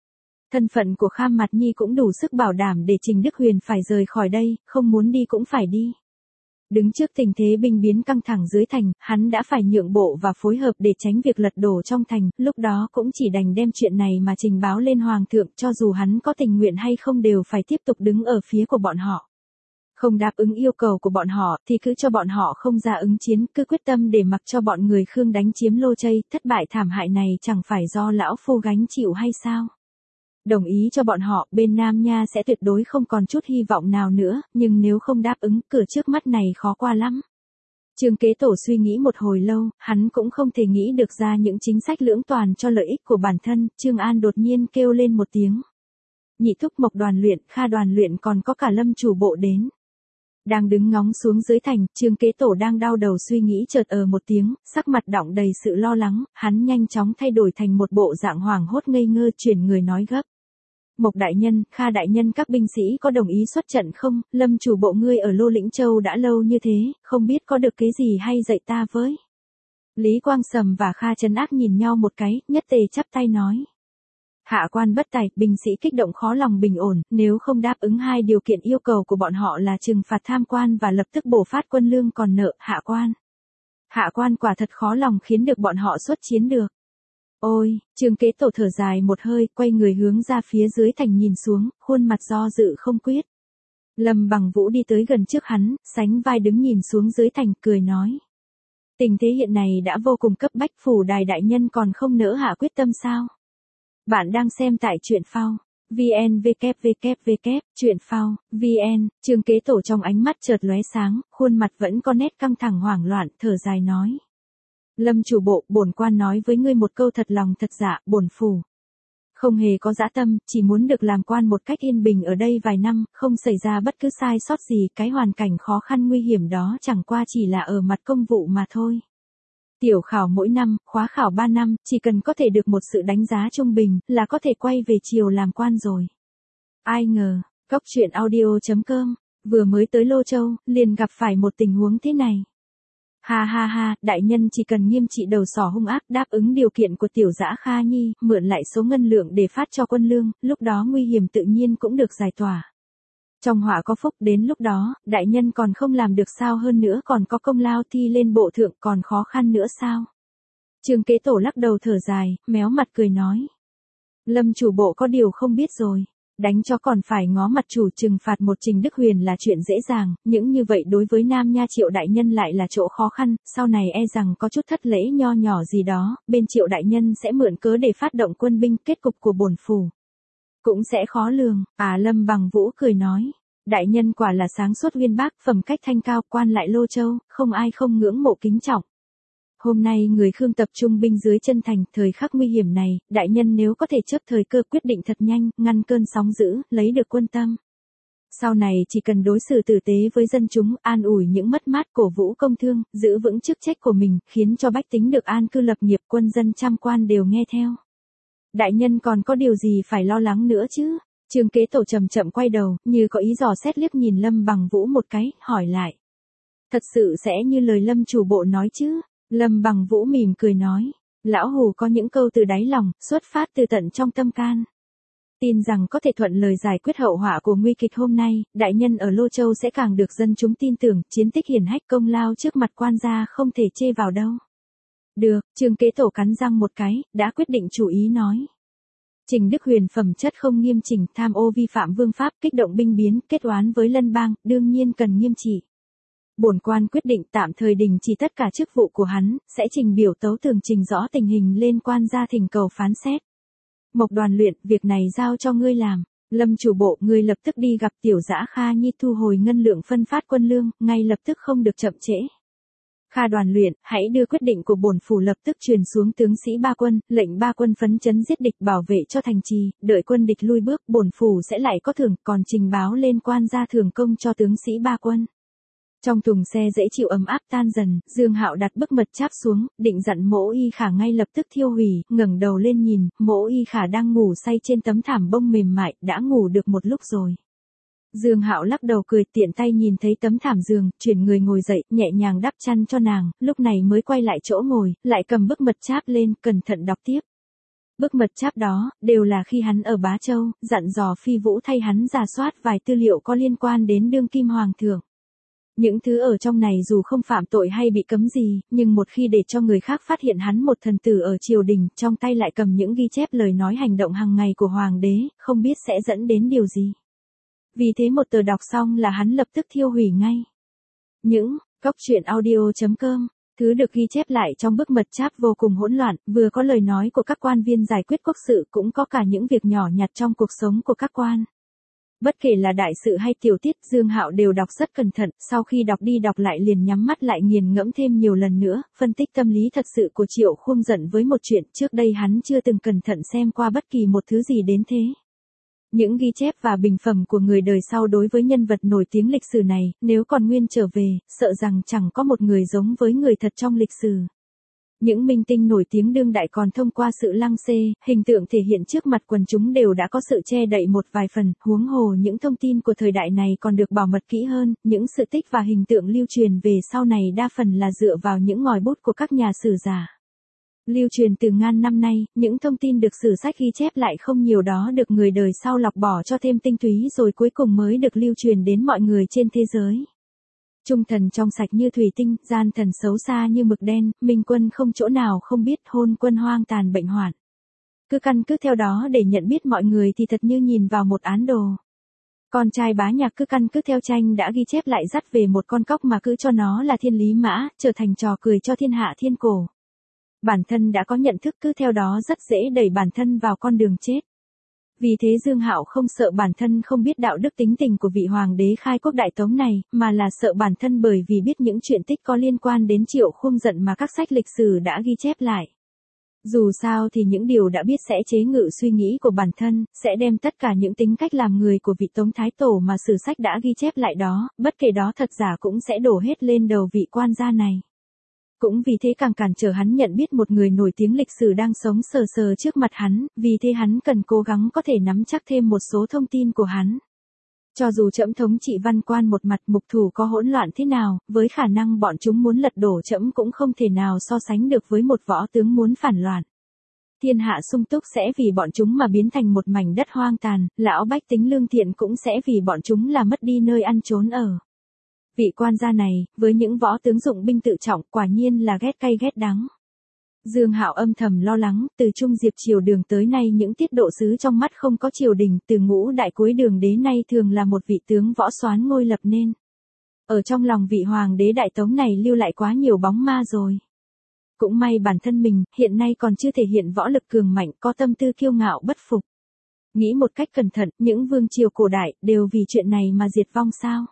Thân phận của Kham Mạt Nhi cũng đủ sức bảo đảm để Trình Đức Huyền phải rời khỏi đây, không muốn đi cũng phải đi. Đứng trước tình thế binh biến căng thẳng dưới thành, hắn đã phải nhượng bộ và phối hợp để tránh việc lật đổ trong thành, lúc đó cũng chỉ đành đem chuyện này mà trình báo lên Hoàng thượng, cho dù hắn có tình nguyện hay không đều phải tiếp tục đứng ở phía của bọn họ. Không đáp ứng yêu cầu của bọn họ thì cứ cho bọn họ không ra ứng chiến, cứ quyết tâm để mặc cho bọn người Khương đánh chiếm Lô Chây, thất bại thảm hại này chẳng phải do lão phu gánh chịu hay sao? Đồng ý cho bọn họ, bên Nam Nha sẽ tuyệt đối không còn chút hy vọng nào nữa, nhưng nếu không đáp ứng, cửa trước mắt này khó qua lắm. Trương Kế Tổ suy nghĩ một hồi lâu, hắn cũng không thể nghĩ được ra những chính sách lưỡng toàn cho lợi ích của bản thân, Trương An đột nhiên kêu lên một tiếng. Nhị thúc Mộc Đoàn Luyện, Kha Đoàn Luyện còn có cả Lâm chủ bộ đến. Đang đứng ngóng xuống dưới thành, Trương Kế Tổ đang đau đầu suy nghĩ chợt ờ một tiếng, sắc mặt đọng đầy sự lo lắng, hắn nhanh chóng thay đổi thành một bộ dạng hoảng hốt ngây ngơ, chuyển người nói gấp. Mộc đại nhân, Kha đại nhân, các binh sĩ có đồng ý xuất trận không? Lâm chủ bộ ngươi ở Lô Lĩnh Châu đã lâu như thế, không biết có được cái gì hay dạy ta với. Lý Quang Sầm và Kha Trấn Ác nhìn nhau một cái, nhất tề chắp tay nói. Hạ quan bất tài, binh sĩ kích động khó lòng bình ổn, nếu không đáp ứng hai điều kiện yêu cầu của bọn họ là trừng phạt tham quan và lập tức bổ phát quân lương còn nợ, hạ quan. Hạ quan quả thật khó lòng khiến được bọn họ xuất chiến được. Ôi, Trương Kế Tổ thở dài một hơi, quay người hướng ra phía dưới thành nhìn xuống, khuôn mặt do dự không quyết. Lâm Bằng Vũ đi tới gần trước hắn, sánh vai đứng nhìn xuống dưới thành, cười nói. Tình thế hiện này đã vô cùng cấp bách, phủ đài đại nhân còn không nỡ hạ quyết tâm sao? Bạn đang xem tại truyện phao. vn vê vê vê vê truyện phao vn. Trương Kế Tổ trong ánh mắt chợt lóe sáng, khuôn mặt vẫn có nét căng thẳng hoảng loạn, thở dài nói. Lâm chủ bộ, bổn quan nói với ngươi một câu thật lòng thật dạ, bổn phủ không hề có dã tâm, chỉ muốn được làm quan một cách yên bình ở đây vài năm, không xảy ra bất cứ sai sót gì, cái hoàn cảnh khó khăn nguy hiểm đó chẳng qua chỉ là ở mặt công vụ mà thôi. Tiểu khảo mỗi năm, khóa khảo ba năm, chỉ cần có thể được một sự đánh giá trung bình, là có thể quay về triều làm quan rồi. Ai ngờ, Góc Truyện Audio chấm com, vừa mới tới Lô Châu, liền gặp phải một tình huống thế này. Ha ha ha, đại nhân chỉ cần nghiêm trị đầu sỏ hung ác, đáp ứng điều kiện của tiểu dã Kha Nhi, mượn lại số ngân lượng để phát cho quân lương, lúc đó nguy hiểm tự nhiên cũng được giải tỏa. Trong họa có phúc, đến lúc đó, đại nhân còn không làm được sao, hơn nữa còn có công lao thi lên bộ thượng, còn khó khăn nữa sao? Trương Kế Tổ lắc đầu thở dài, méo mặt cười nói. Lâm chủ bộ có điều không biết rồi. Đánh cho còn phải ngó mặt chủ, trừng phạt một Trình Đức Huyền là chuyện dễ dàng, những như vậy đối với Nam Nha Triệu đại nhân lại là chỗ khó khăn, sau này e rằng có chút thất lễ nho nhỏ gì đó, bên Triệu đại nhân sẽ mượn cớ để phát động quân binh, kết cục của bổn phủ cũng sẽ khó lường. À, Lâm Bằng Vũ cười nói, đại nhân quả là sáng suốt uyên bác, phẩm cách thanh cao, quan lại Lô Châu, không ai không ngưỡng mộ kính trọng. Hôm nay người Khương tập trung binh dưới chân thành, thời khắc nguy hiểm này, đại nhân nếu có thể chớp thời cơ quyết định thật nhanh, ngăn cơn sóng dữ, lấy được quân tâm. Sau này chỉ cần đối xử tử tế với dân chúng, an ủi những mất mát, cổ vũ công thương, giữ vững chức trách của mình, khiến cho bách tính được an cư lập nghiệp, quân dân trăm quan đều nghe theo. Đại nhân còn có điều gì phải lo lắng nữa chứ? Trương Kế Tổ chậm chậm quay đầu, như có ý dò xét liếc nhìn Lâm Bằng Vũ một cái, hỏi lại. Thật sự sẽ như lời Lâm chủ bộ nói chứ? Lâm Bằng Vũ mỉm cười nói, lão hù có những câu từ đáy lòng, xuất phát từ tận trong tâm can. Tin rằng có thể thuận lời giải quyết hậu họa của nguy kịch hôm nay, đại nhân ở Lô Châu sẽ càng được dân chúng tin tưởng, chiến tích hiển hách, công lao trước mặt quan gia không thể chê vào đâu. Được, Trương Kế Tổ cắn răng một cái, đã quyết định chủ ý nói. Trình Đức Huyền phẩm chất không nghiêm chỉnh, tham ô vi phạm vương pháp, kích động binh biến, kết oán với lân bang, đương nhiên cần nghiêm trị. Bổn quan quyết định tạm thời đình chỉ tất cả chức vụ của hắn, sẽ trình biểu tấu tường trình rõ tình hình lên quan gia thỉnh cầu phán xét. Mộc Đoàn Luyện, việc này giao cho ngươi làm. Lâm chủ bộ, ngươi lập tức đi gặp tiểu dã Kha Nhi thu hồi ngân lượng phân phát quân lương, ngay lập tức không được chậm trễ. Kha Đoàn Luyện, hãy đưa quyết định của bổn phủ lập tức truyền xuống tướng sĩ ba quân, lệnh ba quân phấn chấn giết địch, bảo vệ cho thành trì, đợi quân địch lui bước, bổn phủ sẽ lại có thưởng, còn trình báo lên quan gia thưởng công cho tướng sĩ ba quân. Trong thùng xe dễ chịu ấm áp tan dần, Dương Hạo đặt bức mật cháp xuống, định dặn Mỗ Y Khả ngay lập tức thiêu hủy, ngẩng đầu lên nhìn, Mỗ Y Khả đang ngủ say trên tấm thảm bông mềm mại, đã ngủ được một lúc rồi. Dương Hạo lắc đầu cười, tiện tay nhìn thấy tấm thảm giường, chuyển người ngồi dậy, nhẹ nhàng đắp chăn cho nàng, lúc này mới quay lại chỗ ngồi, lại cầm bức mật cháp lên, cẩn thận đọc tiếp. Bức mật cháp đó, đều là khi hắn ở Bá Châu, dặn dò Phi Vũ thay hắn rà soát vài tư liệu có liên quan đến đương kim hoàng thượng. Những thứ ở trong này dù không phạm tội hay bị cấm gì, nhưng một khi để cho người khác phát hiện hắn một thần tử ở triều đình, trong tay lại cầm những ghi chép lời nói hành động hàng ngày của hoàng đế, không biết sẽ dẫn đến điều gì. Vì thế một tờ đọc xong là hắn lập tức thiêu hủy ngay. Những, cóc truyện audio chấm com, thứ được ghi chép lại trong bức mật cháp vô cùng hỗn loạn, vừa có lời nói của các quan viên giải quyết quốc sự, cũng có cả những việc nhỏ nhặt trong cuộc sống của các quan. Bất kể là đại sự hay tiểu tiết, Dương Hạo đều đọc rất cẩn thận, sau khi đọc đi đọc lại liền nhắm mắt lại nghiền ngẫm thêm nhiều lần nữa, phân tích tâm lý thật sự của Triệu Khuông giận với một chuyện trước đây hắn chưa từng cẩn thận xem qua bất kỳ một thứ gì đến thế. Những ghi chép và bình phẩm của người đời sau đối với nhân vật nổi tiếng lịch sử này, nếu còn nguyên trở về, sợ rằng chẳng có một người giống với người thật trong lịch sử. Những minh tinh nổi tiếng đương đại còn thông qua sự lăng xê, hình tượng thể hiện trước mặt quần chúng đều đã có sự che đậy một vài phần, huống hồ những thông tin của thời đại này còn được bảo mật kỹ hơn, những sự tích và hình tượng lưu truyền về sau này đa phần là dựa vào những ngòi bút của các nhà sử giả. Lưu truyền từ ngàn năm nay, những thông tin được sử sách ghi chép lại không nhiều đó được người đời sau lọc bỏ cho thêm tinh túy rồi cuối cùng mới được lưu truyền đến mọi người trên thế giới. Trung thần trong sạch như thủy tinh, gian thần xấu xa như mực đen, minh quân không chỗ nào không biết, hôn quân hoang tàn bệnh hoạn. Cứ căn cứ theo đó để nhận biết mọi người thì thật như nhìn vào một án đồ. Con trai Bá Nhạc cứ căn cứ theo tranh đã ghi chép lại dắt về một con cóc mà cứ cho nó là thiên lý mã, trở thành trò cười cho thiên hạ thiên cổ. Bản thân đã có nhận thức cứ theo đó rất dễ đẩy bản thân vào con đường chết. Vì thế Dương Hạo không sợ bản thân không biết đạo đức tính tình của vị hoàng đế khai quốc đại tống này, mà là sợ bản thân bởi vì biết những chuyện tích có liên quan đến Triệu Khuông giận mà các sách lịch sử đã ghi chép lại. Dù sao thì những điều đã biết sẽ chế ngự suy nghĩ của bản thân, sẽ đem tất cả những tính cách làm người của vị Tống Thái Tổ mà sử sách đã ghi chép lại đó, bất kể đó thật giả cũng sẽ đổ hết lên đầu vị quan gia này. Cũng vì thế càng cản trở hắn nhận biết một người nổi tiếng lịch sử đang sống sờ sờ trước mặt hắn, vì thế hắn cần cố gắng có thể nắm chắc thêm một số thông tin của hắn. Cho dù trẫm thống trị văn quan một mặt mục thủ có hỗn loạn thế nào, với khả năng bọn chúng muốn lật đổ trẫm cũng không thể nào so sánh được với một võ tướng muốn phản loạn. Thiên hạ sung túc sẽ vì bọn chúng mà biến thành một mảnh đất hoang tàn, lão bách tính lương thiện cũng sẽ vì bọn chúng là mất đi nơi ăn trốn ở. Vị quan gia này, với những võ tướng dụng binh tự trọng, quả nhiên là ghét cay ghét đắng. Dương Hạo âm thầm lo lắng, từ Trung Diệp triều đường tới nay những tiết độ sứ trong mắt không có triều đình, từ ngũ đại cuối đường đế nay thường là một vị tướng võ soán ngôi lập nên. Ở trong lòng vị hoàng đế đại tống này lưu lại quá nhiều bóng ma rồi. Cũng may bản thân mình, hiện nay còn chưa thể hiện võ lực cường mạnh, có tâm tư kiêu ngạo bất phục. Nghĩ một cách cẩn thận, những vương triều cổ đại, đều vì chuyện này mà diệt vong sao?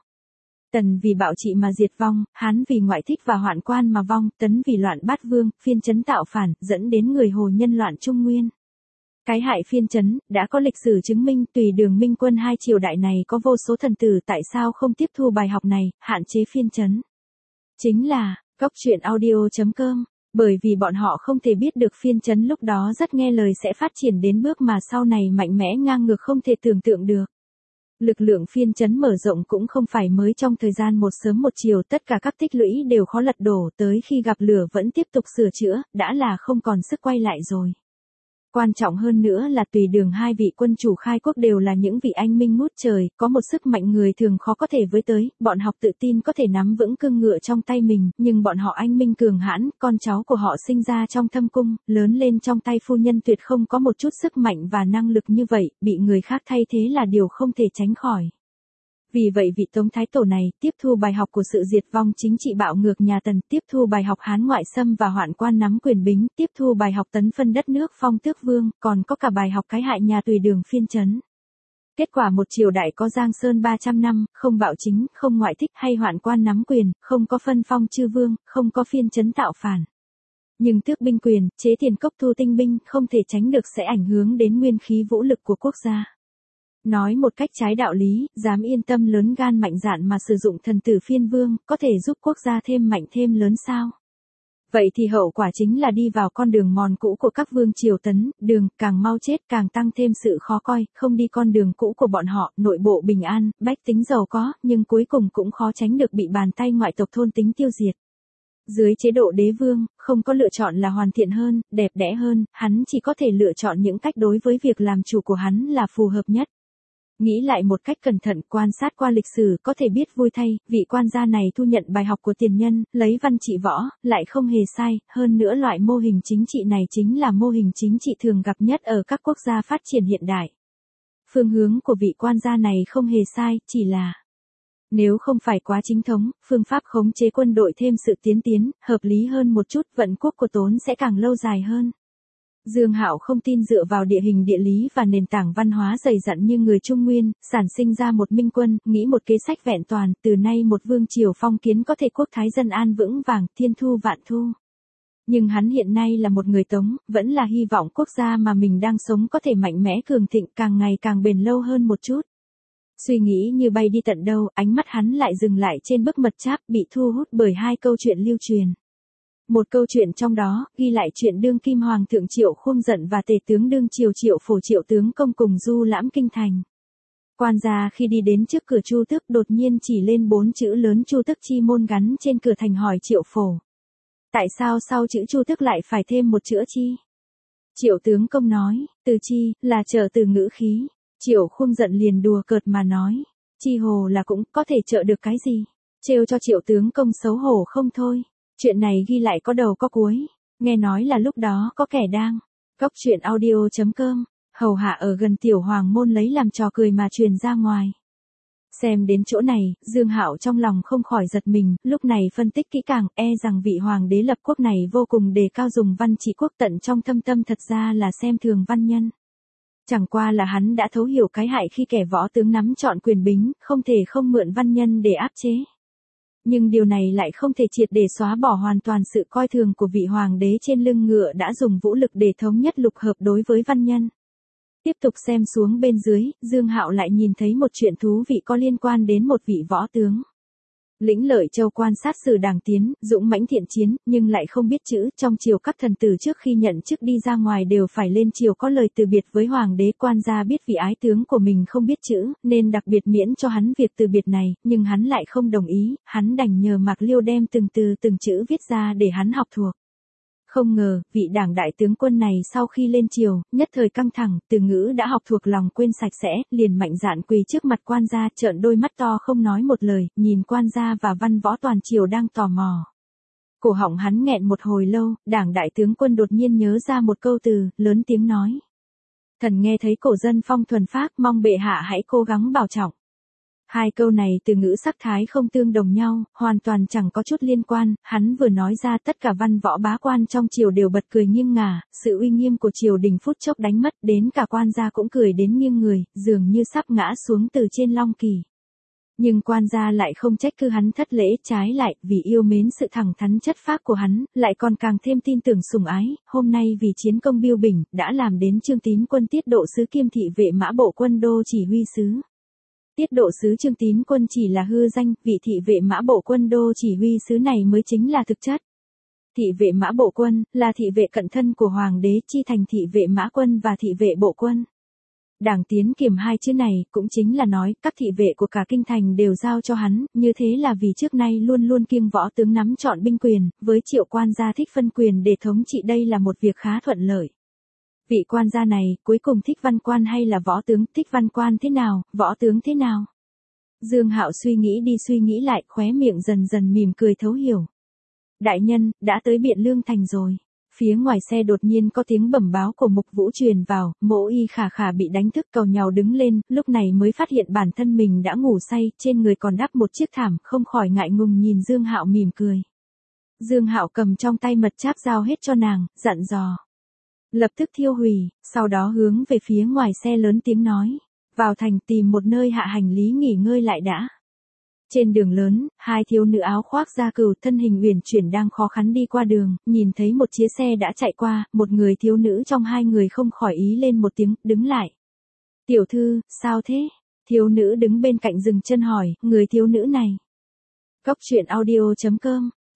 Tần vì bạo trị mà diệt vong, Hán vì ngoại thích và hoạn quan mà vong, Tấn vì loạn bát vương, phiên trấn tạo phản, dẫn đến người Hồ nhân loạn Trung Nguyên. Cái hại phiên trấn, đã có lịch sử chứng minh, tùy đường minh quân hai triều đại này có vô số thần tử, tại sao không tiếp thu bài học này, hạn chế phiên trấn? Chính là, cóc truyện audio chấm com, bởi vì bọn họ không thể biết được phiên trấn lúc đó rất nghe lời sẽ phát triển đến bước mà sau này mạnh mẽ ngang ngược không thể tưởng tượng được. Lực lượng phiên trấn mở rộng cũng không phải mới trong thời gian một sớm một chiều, tất cả các tích lũy đều khó lật đổ, tới khi gặp lửa vẫn tiếp tục sửa chữa, đã là không còn sức quay lại rồi. Quan trọng hơn nữa là tùy đường hai vị quân chủ khai quốc đều là những vị anh minh ngút trời, có một sức mạnh người thường khó có thể với tới, bọn họ tự tin có thể nắm vững cương ngựa trong tay mình, nhưng bọn họ anh minh cường hãn, con cháu của họ sinh ra trong thâm cung, lớn lên trong tay phu nhân tuyệt không có một chút sức mạnh và năng lực như vậy, bị người khác thay thế là điều không thể tránh khỏi. Vì vậy vị Tống Thái Tổ này, tiếp thu bài học của sự diệt vong chính trị bạo ngược nhà Tần, tiếp thu bài học Hán ngoại xâm và hoạn quan nắm quyền bính, tiếp thu bài học tấn phân đất nước phong tước vương, còn có cả bài học cái hại nhà tùy đường phiên trấn. Kết quả một triều đại có giang sơn ba trăm năm, không bạo chính, không ngoại thích hay hoạn quan nắm quyền, không có phân phong chư vương, không có phiên trấn tạo phản. Nhưng tước binh quyền, chế tiền cốc thu tinh binh, không thể tránh được sẽ ảnh hưởng đến nguyên khí vũ lực của quốc gia. Nói một cách trái đạo lý, dám yên tâm lớn gan mạnh dạn mà sử dụng thần tử phiên vương, có thể giúp quốc gia thêm mạnh thêm lớn sao? Vậy thì hậu quả chính là đi vào con đường mòn cũ của các vương triều Tấn, đường, càng mau chết càng tăng thêm sự khó coi, không đi con đường cũ của bọn họ, nội bộ bình an, bách tính giàu có, nhưng cuối cùng cũng khó tránh được bị bàn tay ngoại tộc thôn tính tiêu diệt. Dưới chế độ đế vương, không có lựa chọn là hoàn thiện hơn, đẹp đẽ hơn, hắn chỉ có thể lựa chọn những cách đối với việc làm chủ của hắn là phù hợp nhất. Nghĩ lại một cách cẩn thận, quan sát qua lịch sử có thể biết vui thay, vị quan gia này thu nhận bài học của tiền nhân, lấy văn trị võ, lại không hề sai, hơn nữa loại mô hình chính trị này chính là mô hình chính trị thường gặp nhất ở các quốc gia phát triển hiện đại. Phương hướng của vị quan gia này không hề sai, chỉ là nếu không phải quá chính thống, phương pháp khống chế quân đội thêm sự tiến tiến, hợp lý hơn một chút, vận quốc của Tốn sẽ càng lâu dài hơn. Dương Hạo không tin dựa vào địa hình địa lý và nền tảng văn hóa dày dặn như người Trung Nguyên, sản sinh ra một minh quân, nghĩ một kế sách vẹn toàn, từ nay một vương triều phong kiến có thể quốc thái dân an vững vàng, thiên thu vạn thu. Nhưng hắn hiện nay là một người Tống, vẫn là hy vọng quốc gia mà mình đang sống có thể mạnh mẽ cường thịnh, càng ngày càng bền lâu hơn một chút. Suy nghĩ như bay đi tận đâu, ánh mắt hắn lại dừng lại trên bức mật tráp, bị thu hút bởi hai câu chuyện lưu truyền. Một câu chuyện trong đó, ghi lại chuyện đương kim hoàng thượng Triệu Khuông giận và tề tướng đương triều Triệu Phổ Triệu tướng công cùng du lãm kinh thành. Quan gia khi đi đến trước cửa Chu Tước đột nhiên chỉ lên bốn chữ lớn Chu Tước chi môn gắn trên cửa thành, hỏi Triệu Phổ. Tại sao sau chữ Chu Tước lại phải thêm một chữ chi? Triệu tướng công nói, từ chi, là trợ từ ngữ khí. Triệu Khuông giận liền đùa cợt mà nói, chi hồ là cũng có thể trợ được cái gì? Trêu cho Triệu tướng công xấu hổ không thôi. Chuyện này ghi lại có đầu có cuối, nghe nói là lúc đó có kẻ đang cóc truyện audio chấm com, hầu hạ ở gần tiểu hoàng môn lấy làm trò cười mà truyền ra ngoài. Xem đến chỗ này, Dương Hạo trong lòng không khỏi giật mình, lúc này phân tích kỹ càng, e rằng vị hoàng đế lập quốc này vô cùng đề cao dùng văn trị quốc, tận trong thâm tâm thật ra là xem thường văn nhân. Chẳng qua là hắn đã thấu hiểu cái hại khi kẻ võ tướng nắm trọn quyền bính, không thể không mượn văn nhân để áp chế. Nhưng điều này lại không thể triệt để xóa bỏ hoàn toàn sự coi thường của vị hoàng đế trên lưng ngựa đã dùng vũ lực để thống nhất lục hợp đối với văn nhân. Tiếp tục xem xuống bên dưới, Dương Hạo lại nhìn thấy một chuyện thú vị có liên quan đến một vị võ tướng. Lĩnh Lợi Châu quan sát sử đàng tiến, dũng mãnh thiện chiến, nhưng lại không biết chữ, trong triều các thần tử trước khi nhận chức đi ra ngoài đều phải lên triều có lời từ biệt với hoàng đế. Quan gia biết vị ái tướng của mình không biết chữ, nên đặc biệt miễn cho hắn việc từ biệt này, nhưng hắn lại không đồng ý, hắn đành nhờ Mạc Liêu đem từng từ từng chữ viết ra để hắn học thuộc. Không ngờ, vị đảng đại tướng quân này sau khi lên triều, nhất thời căng thẳng, từ ngữ đã học thuộc lòng quên sạch sẽ, liền mạnh dạn quỳ trước mặt quan gia, trợn đôi mắt to không nói một lời, nhìn quan gia và văn võ toàn triều đang tò mò. Cổ họng hắn nghẹn một hồi lâu, đảng đại tướng quân đột nhiên nhớ ra một câu từ, lớn tiếng nói. Thần nghe thấy cổ dân phong thuần phác, mong bệ hạ hãy cố gắng bảo trọng. Hai câu này từ ngữ sắc thái không tương đồng nhau, hoàn toàn chẳng có chút liên quan, hắn vừa nói ra tất cả văn võ bá quan trong triều đều bật cười nghiêng ngả, sự uy nghiêm của triều đình phút chốc đánh mất, đến cả quan gia cũng cười đến nghiêng người, dường như sắp ngã xuống từ trên long kỳ. Nhưng quan gia lại không trách cứ hắn thất lễ, trái lại, vì yêu mến sự thẳng thắn chất phác của hắn, lại còn càng thêm tin tưởng sủng ái, hôm nay vì chiến công Biêu Bình, đã làm đến Trương Tín quân tiết độ sứ kiêm thị vệ mã bộ quân đô chỉ huy sứ. Tiết độ sứ Trương Tín quân chỉ là hư danh, vị thị vệ mã bộ quân đô chỉ huy sứ này mới chính là thực chất. Thị vệ mã bộ quân, là thị vệ cận thân của hoàng đế, chi thành thị vệ mã quân và thị vệ bộ quân. Đảng tiến kiểm hai chữ này, cũng chính là nói, các thị vệ của cả kinh thành đều giao cho hắn, như thế là vì trước nay luôn luôn kiêng võ tướng nắm trọn binh quyền, với Triệu quan gia thích phân quyền để thống trị đây là một việc khá thuận lợi. Vị quan gia này, cuối cùng thích văn quan hay là võ tướng, thích văn quan thế nào, võ tướng thế nào? Dương Hạo suy nghĩ đi suy nghĩ lại, khóe miệng dần dần mỉm cười thấu hiểu. Đại nhân, đã tới Biện Lương Thành rồi. Phía ngoài xe đột nhiên có tiếng bẩm báo của Mục Vũ truyền vào, Mộ Y Khả Khả bị đánh thức cầu nhào đứng lên, lúc này mới phát hiện bản thân mình đã ngủ say, trên người còn đắp một chiếc thảm, không khỏi ngại ngùng nhìn Dương Hạo mỉm cười. Dương Hạo cầm trong tay mật tráp giao hết cho nàng, dặn dò. Lập tức thiêu hủy, sau đó hướng về phía ngoài xe lớn tiếng nói, vào thành tìm một nơi hạ hành lý nghỉ ngơi lại đã. Trên đường lớn, hai thiếu nữ áo khoác da cừu thân hình uyển chuyển đang khó khăn đi qua đường, nhìn thấy một chiếc xe đã chạy qua, một người thiếu nữ trong hai người không khỏi ý lên một tiếng, đứng lại. Tiểu thư, sao thế? Thiếu nữ đứng bên cạnh dừng chân hỏi, người thiếu nữ này. Cóc truyện audio chấm com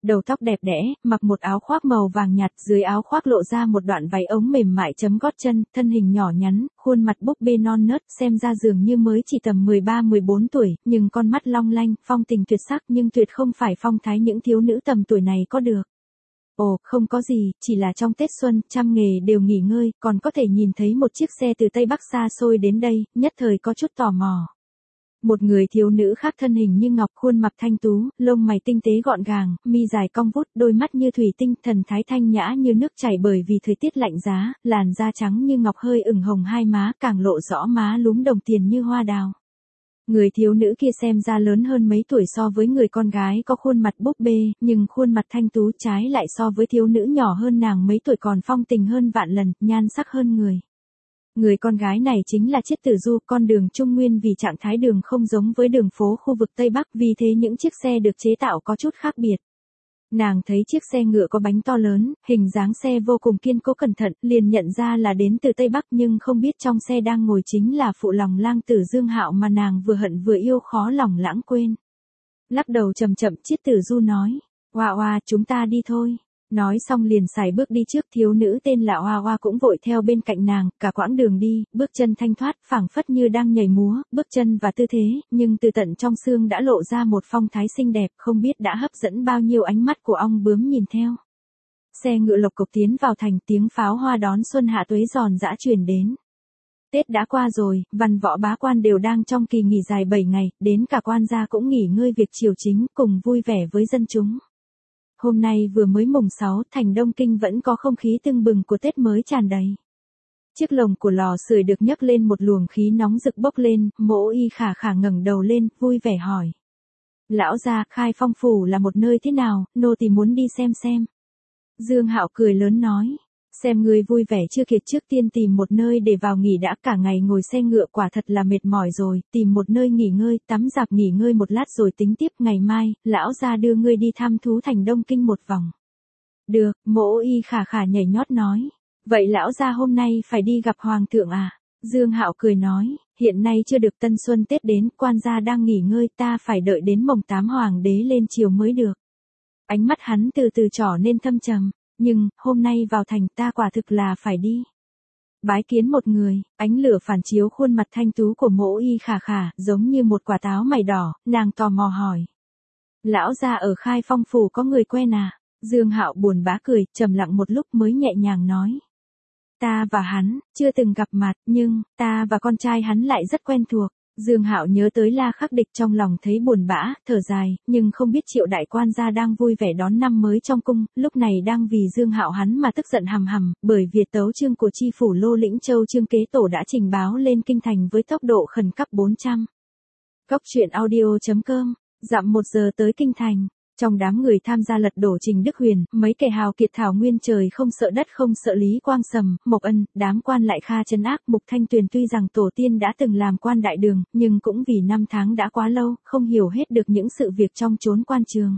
Đầu tóc đẹp đẽ, mặc một áo khoác màu vàng nhạt, dưới áo khoác lộ ra một đoạn váy ống mềm mại chấm gót chân, thân hình nhỏ nhắn, khuôn mặt búp bê non nớt, xem ra dường như mới chỉ tầm mười ba mười bốn tuổi, nhưng con mắt long lanh, phong tình tuyệt sắc nhưng tuyệt không phải phong thái những thiếu nữ tầm tuổi này có được. Ồ, không có gì, chỉ là trong Tết Xuân, trăm nghề đều nghỉ ngơi, còn có thể nhìn thấy một chiếc xe từ Tây Bắc xa xôi đến đây, nhất thời có chút tò mò. Một người thiếu nữ khác thân hình như ngọc, khuôn mặt thanh tú, lông mày tinh tế gọn gàng, mi dài cong vút, đôi mắt như thủy tinh, thần thái thanh nhã như nước chảy bởi vì thời tiết lạnh giá, làn da trắng như ngọc hơi ửng hồng hai má, càng lộ rõ má lúm đồng tiền như hoa đào. Người thiếu nữ kia xem ra lớn hơn mấy tuổi so với người con gái có khuôn mặt búp bê, nhưng khuôn mặt thanh tú trái lại so với thiếu nữ nhỏ hơn nàng mấy tuổi còn phong tình hơn vạn lần, nhan sắc hơn người. Người con gái này chính là Chiết Tử Du, con đường Trung Nguyên vì trạng thái đường không giống với đường phố khu vực Tây Bắc, vì thế những chiếc xe được chế tạo có chút khác biệt. Nàng thấy chiếc xe ngựa có bánh to lớn, hình dáng xe vô cùng kiên cố cẩn thận, liền nhận ra là đến từ Tây Bắc nhưng không biết trong xe đang ngồi chính là phụ lòng lang tử Dương Hạo mà nàng vừa hận vừa yêu khó lòng lãng quên. Lắc đầu chậm chậm, Chiết Tử Du nói, "Oa oa, chúng ta đi thôi." Nói xong liền xài bước đi trước, thiếu nữ tên là Oa Oa cũng vội theo bên cạnh nàng, cả quãng đường đi, bước chân thanh thoát, phảng phất như đang nhảy múa, bước chân và tư thế, nhưng từ tận trong xương đã lộ ra một phong thái xinh đẹp, không biết đã hấp dẫn bao nhiêu ánh mắt của ong bướm nhìn theo. Xe ngựa lộc cộc tiến vào thành, tiếng pháo hoa đón xuân hạ tuế giòn giã truyền đến. Tết đã qua rồi, văn võ bá quan đều đang trong kỳ nghỉ dài bảy ngày, đến cả quan gia cũng nghỉ ngơi việc triều chính, cùng vui vẻ với dân chúng. Hôm nay vừa mới mùng sáu, thành Đông Kinh vẫn có không khí tưng bừng của Tết mới tràn đầy. Chiếc lồng của lò sưởi được nhấc lên, một luồng khí nóng rực bốc lên, Mỗ Y Khả Khả ngẩng đầu lên, vui vẻ hỏi. Lão gia, Khai Phong phủ là một nơi thế nào, nô tỳ muốn đi xem xem. Dương Hạo cười lớn nói. Xem ngươi vui vẻ chưa kịp, trước tiên tìm một nơi để vào nghỉ đã, cả ngày ngồi xe ngựa quả thật là mệt mỏi rồi, tìm một nơi nghỉ ngơi, tắm rạp nghỉ ngơi một lát rồi tính tiếp, ngày mai, lão gia đưa ngươi đi thăm thú thành Đông Kinh một vòng. Được, Mỗ Y Khả Khả nhảy nhót nói. Vậy lão gia hôm nay phải đi gặp hoàng thượng à? Dương Hạo cười nói, hiện nay chưa được, tân xuân Tết đến, quan gia đang nghỉ ngơi, ta phải đợi đến mồng tám hoàng đế lên triều mới được. Ánh mắt hắn từ từ trở nên thâm trầm. Nhưng, hôm nay vào thành ta quả thực là phải đi. Bái kiến một người, ánh lửa phản chiếu khuôn mặt thanh tú của Mỗ Y Khả Khả, giống như một quả táo mày đỏ, nàng tò mò hỏi. Lão gia ở Khai Phong phủ có người quen à? Dương Hạo buồn bã cười, trầm lặng một lúc mới nhẹ nhàng nói. Ta và hắn, chưa từng gặp mặt, nhưng, ta và con trai hắn lại rất quen thuộc. Dương Hạo nhớ tới La Khắc Địch, trong lòng thấy buồn bã, thở dài, nhưng không biết Triệu đại quan gia đang vui vẻ đón năm mới trong cung, lúc này đang vì Dương Hạo hắn mà tức giận hầm hầm, bởi Việt tấu chương của chi phủ Lô Lĩnh Châu Trương Kế Tổ đã trình báo lên kinh thành với tốc độ khẩn cấp bốn trăm. Cốc truyện audio chấm com, dặm một giờ tới kinh thành. Trong đám người tham gia lật đổ Trình Đức Huyền, mấy kẻ hào kiệt thảo nguyên trời không sợ đất không sợ Lý Quang Sầm, Mộc Ân, đám quan lại Kha trấn ác, Mục Thanh Tuyền tuy rằng tổ tiên đã từng làm quan đại đường, nhưng cũng vì năm tháng đã quá lâu, không hiểu hết được những sự việc trong chốn quan trường.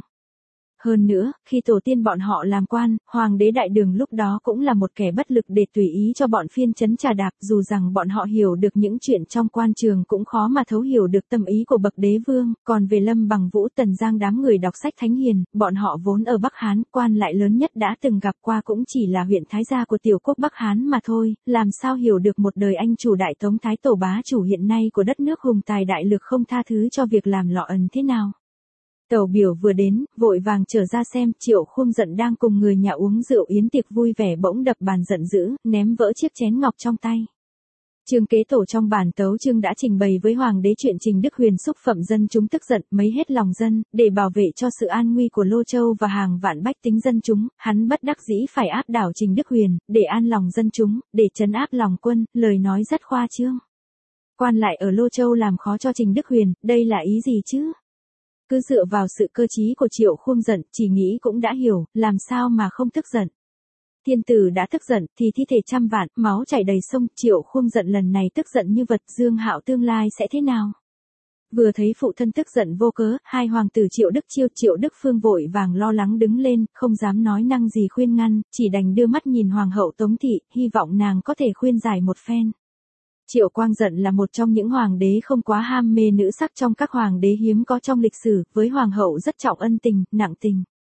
Hơn nữa, khi tổ tiên bọn họ làm quan, hoàng đế đại đường lúc đó cũng là một kẻ bất lực để tùy ý cho bọn phiên trấn trà đạp, dù rằng bọn họ hiểu được những chuyện trong quan trường cũng khó mà thấu hiểu được tâm ý của bậc đế vương, còn về Lâm Bằng Vũ Tần Giang đám người đọc sách thánh hiền, bọn họ vốn ở Bắc Hán, quan lại lớn nhất đã từng gặp qua cũng chỉ là huyện Thái Gia của tiểu quốc Bắc Hán mà thôi, làm sao hiểu được một đời anh chủ đại tống thái tổ bá chủ hiện nay của đất nước hùng tài đại lược không tha thứ cho việc làm lọ ẩn thế nào. Tàu biểu vừa đến, vội vàng trở ra xem, Triệu Khum giận đang cùng người nhà uống rượu yến tiệc vui vẻ bỗng đập bàn giận dữ, ném vỡ chiếc chén ngọc trong tay. Trương Kế Tổ trong bản tấu chương đã trình bày với hoàng đế chuyện Trình Đức Huyền xúc phạm dân chúng tức giận, mấy hết lòng dân, để bảo vệ cho sự an nguy của Lô Châu và hàng vạn bách tính dân chúng, hắn bất đắc dĩ phải áp đảo Trình Đức Huyền, để an lòng dân chúng, để trấn áp lòng quân, lời nói rất khoa trương. Quan lại ở Lô Châu làm khó cho Trình Đức Huyền, đây là ý gì chứ? Cứ dựa vào sự cơ trí của Triệu Khum giận, chỉ nghĩ cũng đã hiểu, làm sao mà không tức giận. Thiên tử đã tức giận, thì thi thể trăm vạn, máu chảy đầy sông, Triệu Khum giận lần này tức giận như vật, Dương Hạo tương lai sẽ thế nào? Vừa thấy phụ thân tức giận vô cớ, hai hoàng tử Triệu Đức Chiêu, Triệu Đức Phương vội vàng lo lắng đứng lên, không dám nói năng gì khuyên ngăn, chỉ đành đưa mắt nhìn hoàng hậu Tống Thị, hy vọng nàng có thể khuyên giải một phen. Triệu Quang Dận là một trong những hoàng đế không quá ham mê nữ sắc trong các hoàng đế hiếm có trong lịch sử, với hoàng hậu rất trọng ân tình, nặng tình.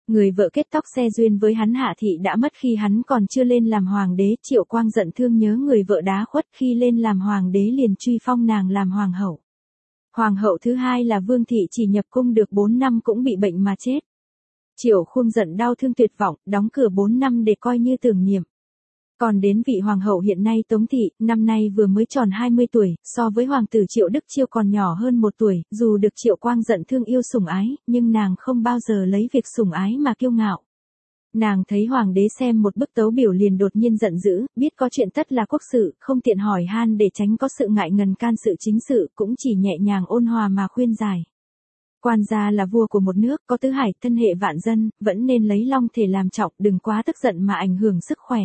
Người vợ kết tóc xe duyên với hắn Hạ Thị đã mất khi hắn còn chưa lên làm hoàng đế, Triệu Quang giận thương nhớ người vợ đá khuất khi lên làm hoàng đế liền truy phong nàng làm hoàng hậu. Hoàng hậu thứ hai là Vương Thị chỉ nhập cung được bốn năm cũng bị bệnh mà chết. Triệu Khuông giận đau thương tuyệt vọng, đóng cửa bốn năm để coi như tưởng niệm. Còn đến vị hoàng hậu hiện nay Tống Thị, năm nay vừa mới tròn hai mươi tuổi, so với hoàng tử Triệu Đức Chiêu còn nhỏ hơn một tuổi, dù được Triệu Quang giận thương yêu sủng ái, nhưng nàng không bao giờ lấy việc sủng ái mà kiêu ngạo. Nàng thấy hoàng đế xem một bức tấu biểu liền đột nhiên giận dữ, biết có chuyện tất là quốc sự, không tiện hỏi han để tránh có sự ngại ngần can sự chính sự, cũng chỉ nhẹ nhàng ôn hòa mà khuyên giải. Quan gia là vua của một nước, có tứ hải, thân hệ vạn dân, vẫn nên lấy long thể làm trọng, đừng quá tức giận mà ảnh hưởng sức khỏe.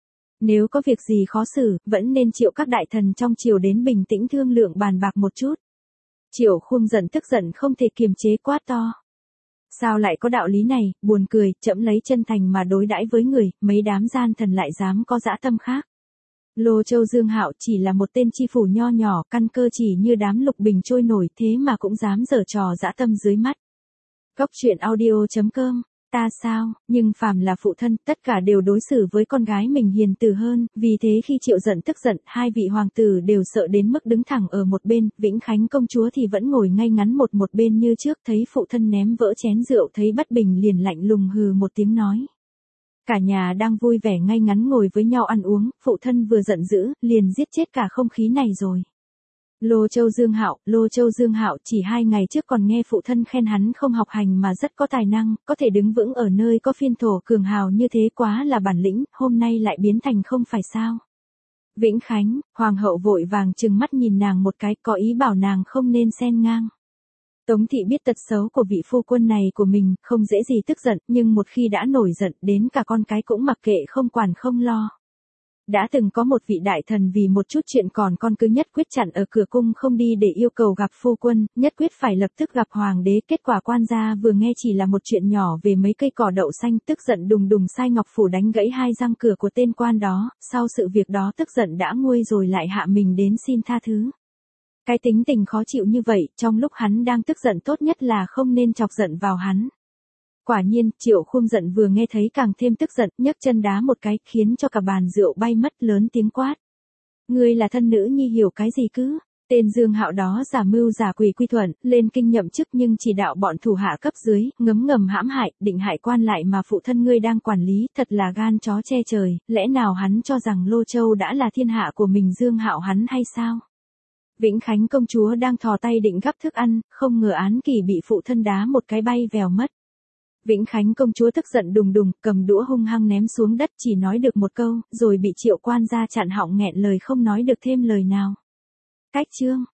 Nếu có việc gì khó xử, vẫn nên triệu các đại thần trong triều đến bình tĩnh thương lượng bàn bạc một chút. Triệu Khuông giận tức giận không thể kiềm chế quát to. Sao lại có đạo lý này, buồn cười, trẫm lấy chân thành mà đối đãi với người, mấy đám gian thần lại dám có dã tâm khác. Lô Châu Dương Hạo chỉ là một tên chi phủ nho nhỏ, căn cơ chỉ như đám lục bình trôi nổi thế mà cũng dám giở trò dã tâm dưới mắt. Góc truyện audio chấm com. Ta sao, nhưng phàm là phụ thân, tất cả đều đối xử với con gái mình hiền từ hơn, vì thế khi Triệu giận tức giận, hai vị hoàng tử đều sợ đến mức đứng thẳng ở một bên, Vĩnh Khánh công chúa thì vẫn ngồi ngay ngắn một một bên như trước, thấy phụ thân ném vỡ chén rượu thấy bất bình liền lạnh lùng hừ một tiếng nói. Cả nhà đang vui vẻ ngay ngắn ngồi với nhau ăn uống, phụ thân vừa giận dữ, liền giết chết cả không khí này rồi. Lô Châu Dương Hạo, Lô Châu Dương Hạo chỉ hai ngày trước còn nghe phụ thân khen hắn không học hành mà rất có tài năng, có thể đứng vững ở nơi có phiên thổ cường hào như thế quá là bản lĩnh, hôm nay lại biến thành không phải sao. Vĩnh Khánh, hoàng hậu vội vàng trừng mắt nhìn nàng một cái, có ý bảo nàng không nên xen ngang. Tống Thị biết tật xấu của vị phu quân này của mình, không dễ gì tức giận, nhưng một khi đã nổi giận đến cả con cái cũng mặc kệ không quản không lo. Đã từng có một vị đại thần vì một chút chuyện còn con cứ nhất quyết chặn ở cửa cung không đi để yêu cầu gặp phu quân, nhất quyết phải lập tức gặp hoàng đế, kết quả quan gia vừa nghe chỉ là một chuyện nhỏ về mấy cây cỏ đậu xanh, tức giận đùng đùng sai Ngọc Phủ đánh gãy hai răng cửa của tên quan đó, sau sự việc đó tức giận đã nguôi rồi lại hạ mình đến xin tha thứ. Cái tính tình khó chịu như vậy, trong lúc hắn đang tức giận tốt nhất là không nên chọc giận vào hắn. Quả nhiên, Triệu Khuông giận vừa nghe thấy càng thêm tức giận, nhấc chân đá một cái, khiến cho cả bàn rượu bay mất, lớn tiếng quát. Ngươi là thân nữ nhi hiểu cái gì cứ? Tên Dương Hạo đó giả mưu giả quỷ quy thuận, lên kinh nhậm chức nhưng chỉ đạo bọn thủ hạ cấp dưới, ngấm ngầm hãm hại, định hại quan lại mà phụ thân ngươi đang quản lý, thật là gan chó che trời, lẽ nào hắn cho rằng Lô Châu đã là thiên hạ của mình Dương Hạo hắn hay sao? Vĩnh Khánh công chúa đang thò tay định gắp thức ăn, không ngờ Án Kỳ bị phụ thân đá một cái bay vèo mất. Vĩnh Khánh công chúa tức giận đùng đùng, cầm đũa hung hăng ném xuống đất chỉ nói được một câu, rồi bị Triệu quan gia chặn họng nghẹn lời không nói được thêm lời nào. Cách chương